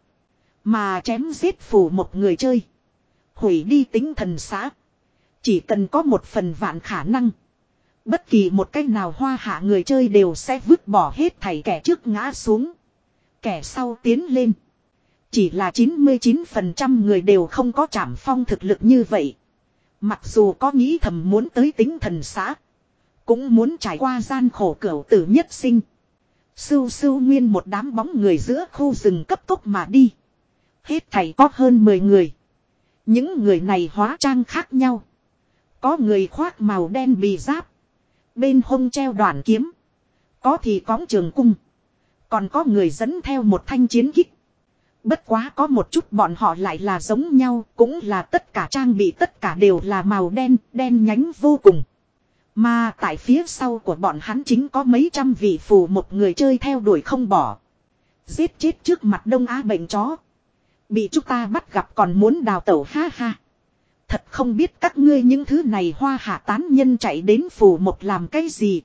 Mà chém giết phù một người chơi. Hủy đi tính thần xã. Chỉ cần có một phần vạn khả năng. Bất kỳ một cách nào hoa hạ người chơi đều sẽ vứt bỏ hết thảy kẻ trước ngã xuống. Kẻ sau tiến lên. Chỉ là chín mươi chín phần trăm người đều không có Trảm Phong thực lực như vậy. Mặc dù có nghĩ thầm muốn tới tính thần xã. Cũng muốn trải qua gian khổ cửu tử nhất sinh. Sưu sưu nguyên một đám bóng người giữa khu rừng cấp tốc mà đi. Hết thảy có hơn mười người. Những người này hóa trang khác nhau. Có người khoác màu đen bì giáp. Bên hông treo đoạn kiếm. Có thì cõng trường cung. Còn có người dẫn theo một thanh chiến kích. Bất quá có một chút bọn họ lại là giống nhau. Cũng là tất cả trang bị tất cả đều là màu đen, đen nhánh vô cùng. Mà tại phía sau của bọn hắn chính có mấy trăm vị phù một người chơi theo đuổi không bỏ. Giết chết trước mặt Đông Á bệnh chó. Bị chúng ta bắt gặp còn muốn đào tẩu ha ha. Thật không biết các ngươi những thứ này hoa hạ tán nhân chạy đến phù một làm cái gì.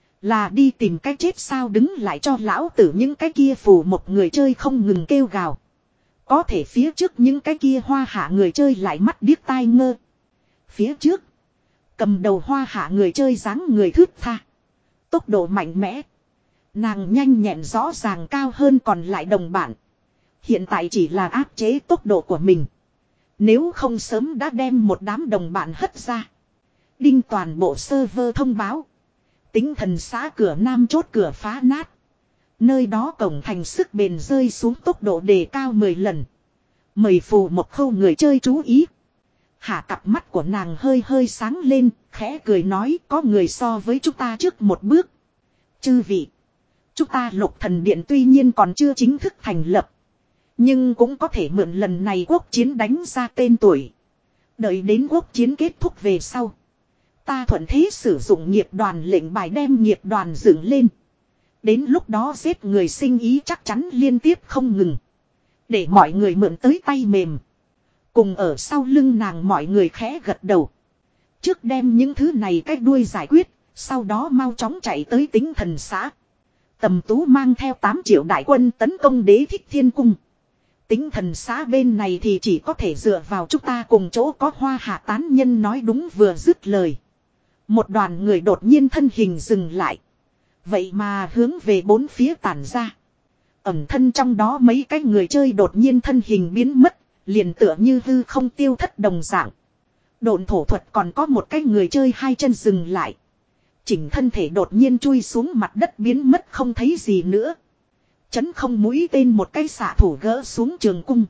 Là đi tìm cái chết sao đứng lại cho lão tử những cái kia phù một người chơi không ngừng kêu gào. Có thể phía trước những cái kia hoa hạ người chơi lại mắt điếc tai ngơ. Phía trước. Cầm đầu hoa hạ người chơi dáng người thướt tha. Tốc độ mạnh mẽ. Nàng nhanh nhẹn rõ ràng cao hơn còn lại đồng bạn. Hiện tại chỉ là áp chế tốc độ của mình. Nếu không sớm đã đem một đám đồng bạn hất ra. Đinh toàn bộ server thông báo. Tính thần xã cửa nam chốt cửa phá nát. Nơi đó cổng thành sức bền rơi xuống tốc độ đề cao mười lần. Mời phù một khâu người chơi chú ý. Hạ cặp mắt của nàng hơi hơi sáng lên, khẽ cười nói có người so với chúng ta trước một bước. Chư vị. Chúng ta Lục Thần Điện tuy nhiên còn chưa chính thức thành lập. Nhưng cũng có thể mượn lần này quốc chiến đánh ra tên tuổi. Đợi đến quốc chiến kết thúc về sau. Ta thuận thế sử dụng nghiệp đoàn lệnh bài đem nghiệp đoàn dựng lên. Đến lúc đó giết người sinh ý chắc chắn liên tiếp không ngừng. Để mọi người mượn tới tay mềm. Cùng ở sau lưng nàng mọi người khẽ gật đầu. Trước đem những thứ này cách đuôi giải quyết. Sau đó mau chóng chạy tới Tính Thần xã. Tầm Tú mang theo tám triệu đại quân tấn công Đế Thích Thiên Cung. Tính Thần xã bên này thì chỉ có thể dựa vào chúng ta cùng chỗ có Hoa Hạ tán nhân nói đúng vừa dứt lời. Một đoàn người đột nhiên thân hình dừng lại. Vậy mà hướng về bốn phía tản ra. Ẩm thân trong đó mấy cái người chơi đột nhiên thân hình biến mất. Liền tựa như hư không tiêu thất đồng dạng. Độn thổ thuật còn có một cái người chơi hai chân dừng lại. Chỉnh thân thể đột nhiên chui xuống mặt đất biến mất không thấy gì nữa. Chấn không mũi tên một cái xạ thủ gỡ xuống trường cung.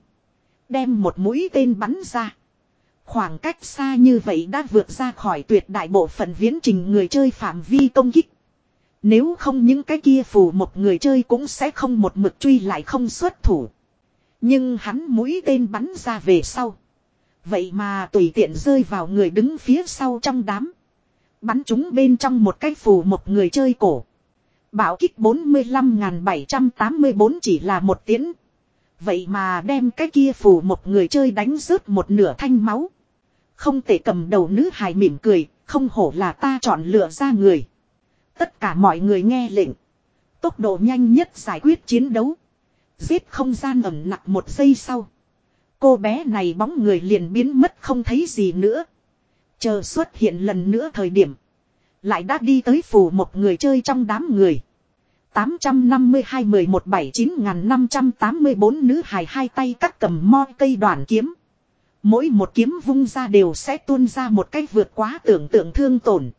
Đem một mũi tên bắn ra. Khoảng cách xa như vậy đã vượt ra khỏi tuyệt đại bộ phận viễn trình người chơi phạm vi công kích. Nếu không những cái kia phù một người chơi cũng sẽ không một mực truy lại không xuất thủ. Nhưng hắn mũi tên bắn ra về sau. Vậy mà tùy tiện rơi vào người đứng phía sau trong đám. Bắn chúng bên trong một cái phù một người chơi cổ. Bảo kích bốn mươi lăm nghìn bảy trăm tám mươi bốn chỉ là một tiếng. Vậy mà đem cái kia phù một người chơi đánh rớt một nửa thanh máu. Không thể cầm đầu nữ hài mỉm cười, không hổ là ta chọn lựa ra người. Tất cả mọi người nghe lệnh. Tốc độ nhanh nhất giải quyết chiến đấu. Giết không gian ẩn nặc một giây sau. Cô bé này bóng người liền biến mất không thấy gì nữa. Chờ xuất hiện lần nữa thời điểm. Lại đã đi tới phủ một người chơi trong đám người. tám trăm năm mươi hai mười một bảy chín năm trăm tám mươi bốn nữ hài hai tay cắt cầm mo cây đoàn kiếm. Mỗi một kiếm vung ra đều sẽ tuôn ra một cách vượt quá tưởng tượng thương tổn.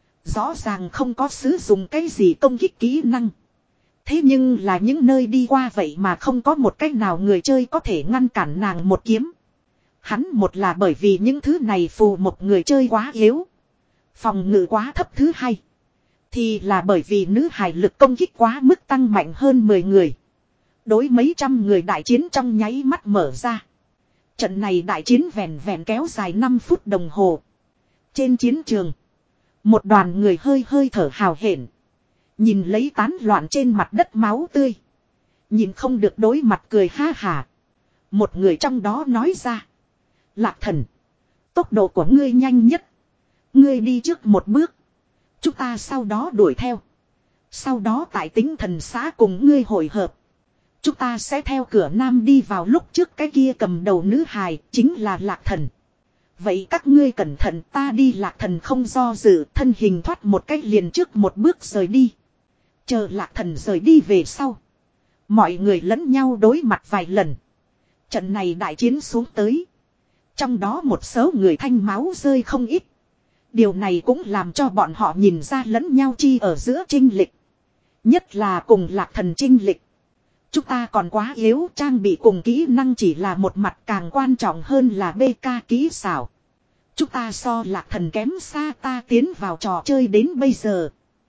Rõ ràng không có sử dụng cái gì công kích kỹ năng. Thế nhưng là những nơi đi qua vậy mà không có một cách nào người chơi có thể ngăn cản nàng một kiếm. Hắn một là bởi vì những thứ này phù một người chơi quá yếu. Phòng ngự quá thấp thứ hai. Thì là bởi vì nữ hài lực công kích quá mức tăng mạnh hơn mười người. Đối mấy trăm người đại chiến trong nháy mắt mở ra. Trận này đại chiến vẹn vẹn kéo dài năm phút đồng hồ. Trên chiến trường. Một đoàn người hơi hơi thở hào hển. Nhìn lấy tán loạn trên mặt đất máu tươi. Nhìn không được đối mặt cười ha hà. Một người trong đó nói ra. Lạc Thần. Tốc độ của ngươi nhanh nhất. Ngươi đi trước một bước. Chúng ta sau đó đuổi theo. Sau đó tại Tính Thần xã cùng ngươi hội hợp. Chúng ta sẽ theo cửa nam đi vào lúc trước cái kia cầm đầu nữ hài. Chính là Lạc Thần. Vậy các ngươi cẩn thận, ta đi. Lạc Thần không do dự, thân hình thoát một cách liền trước một bước rời đi. Chờ Lạc Thần rời đi về sau. Mọi người lẫn nhau đối mặt vài lần. Trận này đại chiến xuống tới. Trong đó một số người thanh máu rơi không ít. Điều này cũng làm cho bọn họ nhìn ra lẫn nhau chi ở giữa chênh lệch. Nhất là cùng Lạc Thần chênh lệch. Chúng ta còn quá yếu, trang bị cùng kỹ năng chỉ là một mặt, càng quan trọng hơn là bê ca kỹ xảo. Chúng ta so Lạc Thần kém xa, ta tiến vào trò chơi đến bây giờ.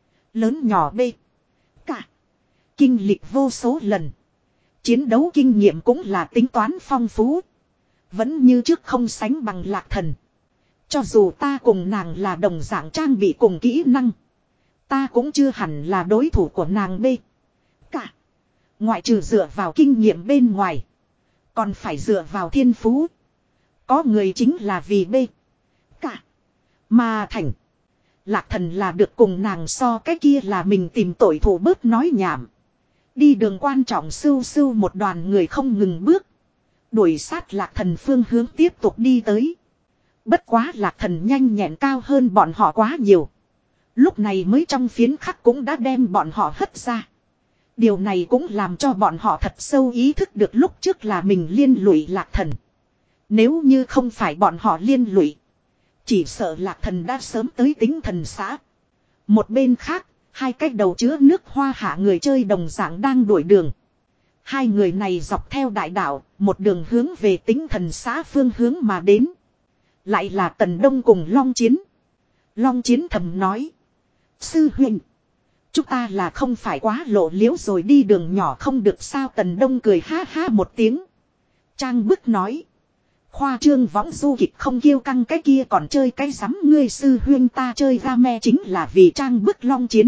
Lớn nhỏ bê ca. Kinh lịch vô số lần. Chiến đấu kinh nghiệm cũng là tính toán phong phú. Vẫn như trước không sánh bằng Lạc Thần. Cho dù ta cùng nàng là đồng dạng trang bị cùng kỹ năng. Ta cũng chưa hẳn là đối thủ của nàng bê cả. Ngoại trừ dựa vào kinh nghiệm bên ngoài. Còn phải dựa vào thiên phú. Có người chính là vì bê cả. Mà thành. Lạc Thần là được cùng nàng so, cái kia là mình tìm tội thủ bớt nói nhảm. Đi đường quan trọng sưu sưu một đoàn người không ngừng bước. Đuổi sát Lạc Thần phương hướng tiếp tục đi tới. Bất quá Lạc Thần nhanh nhẹn cao hơn bọn họ quá nhiều. Lúc này mới trong phiến khắc cũng đã đem bọn họ hất ra. Điều này cũng làm cho bọn họ thật sâu ý thức được lúc trước là mình liên lụy Lạc Thần. Nếu như không phải bọn họ liên lụy, chỉ sợ Lạc Thần đã sớm tới Tính Thần xã. Một bên khác, hai cái đầu chứa nước Hoa Hạ người chơi đồng dạng đang đuổi đường. Hai người này dọc theo đại đạo, một đường hướng về Tính Thần xã phương hướng mà đến. Lại là Tần Đông cùng Long Chiến. Long Chiến thầm nói. Sư huynh, Chúng ta là không phải quá lộ liễu rồi đi đường nhỏ không được sao Tần Đông cười ha ha một tiếng. Trang bức nói. Khoa trương võng du kịch không kiêu căng cái kia còn chơi cái rắm ngươi sư huyên ta chơi game chính là vì trang bức long chiến.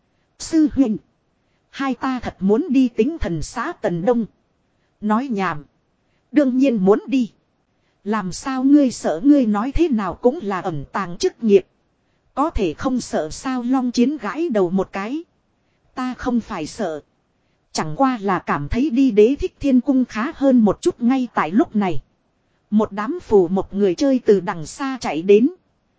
Sư huynh. Hai ta thật muốn đi tính thần xã Tần Đông. Nói nhảm. Đương nhiên muốn đi. Làm sao ngươi sợ ngươi nói thế nào cũng là ẩn tàng chức nghiệp. Có thể không sợ sao long chiến gãi đầu một cái. Ta không phải sợ. Chẳng qua là cảm thấy đi đế thích thiên cung khá hơn một chút ngay tại lúc này. Một đám phù một người chơi từ đằng xa chạy đến.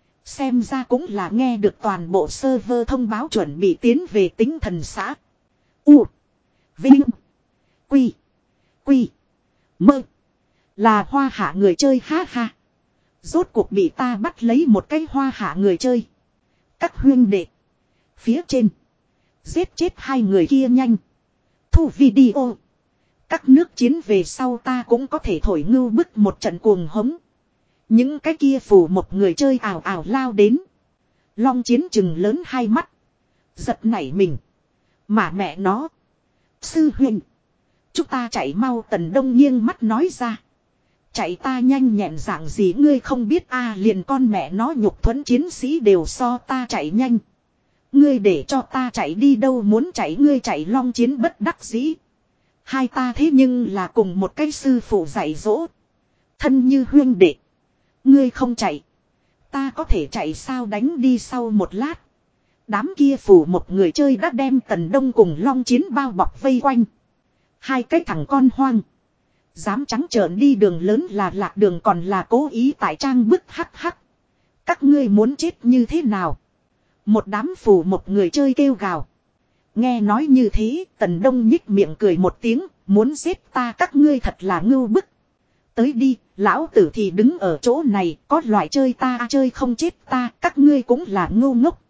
Xem ra cũng là nghe được toàn bộ server thông báo chuẩn bị tiến về tính thần xã. U. Vinh. Quy. Quy. Mơ. Là hoa hạ người chơi ha ha. Rốt cuộc bị ta bắt lấy một cái hoa hạ người chơi. Các huyên đệ. Phía trên. Giết chết hai người kia nhanh. Thu video. Các nước chiến về sau ta cũng có thể thổi ngưu bức một trận cuồng hống. Những cái kia phủ một người chơi ảo ảo lao đến. Long chiến chừng lớn hai mắt. Giật nảy mình. Mà mẹ nó. Sư huynh. Chúng ta chạy mau Tần Đông nghiêng mắt nói ra. Chạy ta nhanh nhẹn dạng gì ngươi không biết a à, liền con mẹ nó nhục thuẫn chiến sĩ đều so ta chạy nhanh. Ngươi để cho ta chạy đi đâu muốn chạy ngươi chạy long chiến bất đắc dĩ. Hai ta thế nhưng là cùng một cái sư phụ dạy dỗ. Thân như huyên đệ. Ngươi không chạy. Ta có thể chạy sao đánh đi sau một lát. Đám kia phủ một người chơi đã đem Tần Đông cùng long chiến bao bọc vây quanh. Hai cái thằng con hoang. Dám trắng trợn đi đường lớn là lạc đường còn là cố ý tại trang bức hắc hắc. Các ngươi muốn chết như thế nào? Một đám phủ một người chơi kêu gào. Nghe nói như thế, Tần Đông nhích miệng cười một tiếng, muốn giết ta các ngươi thật là ngưu bức. Tới đi, lão tử thì đứng ở chỗ này, có loại chơi ta chơi không chết ta, các ngươi cũng là ngu ngốc.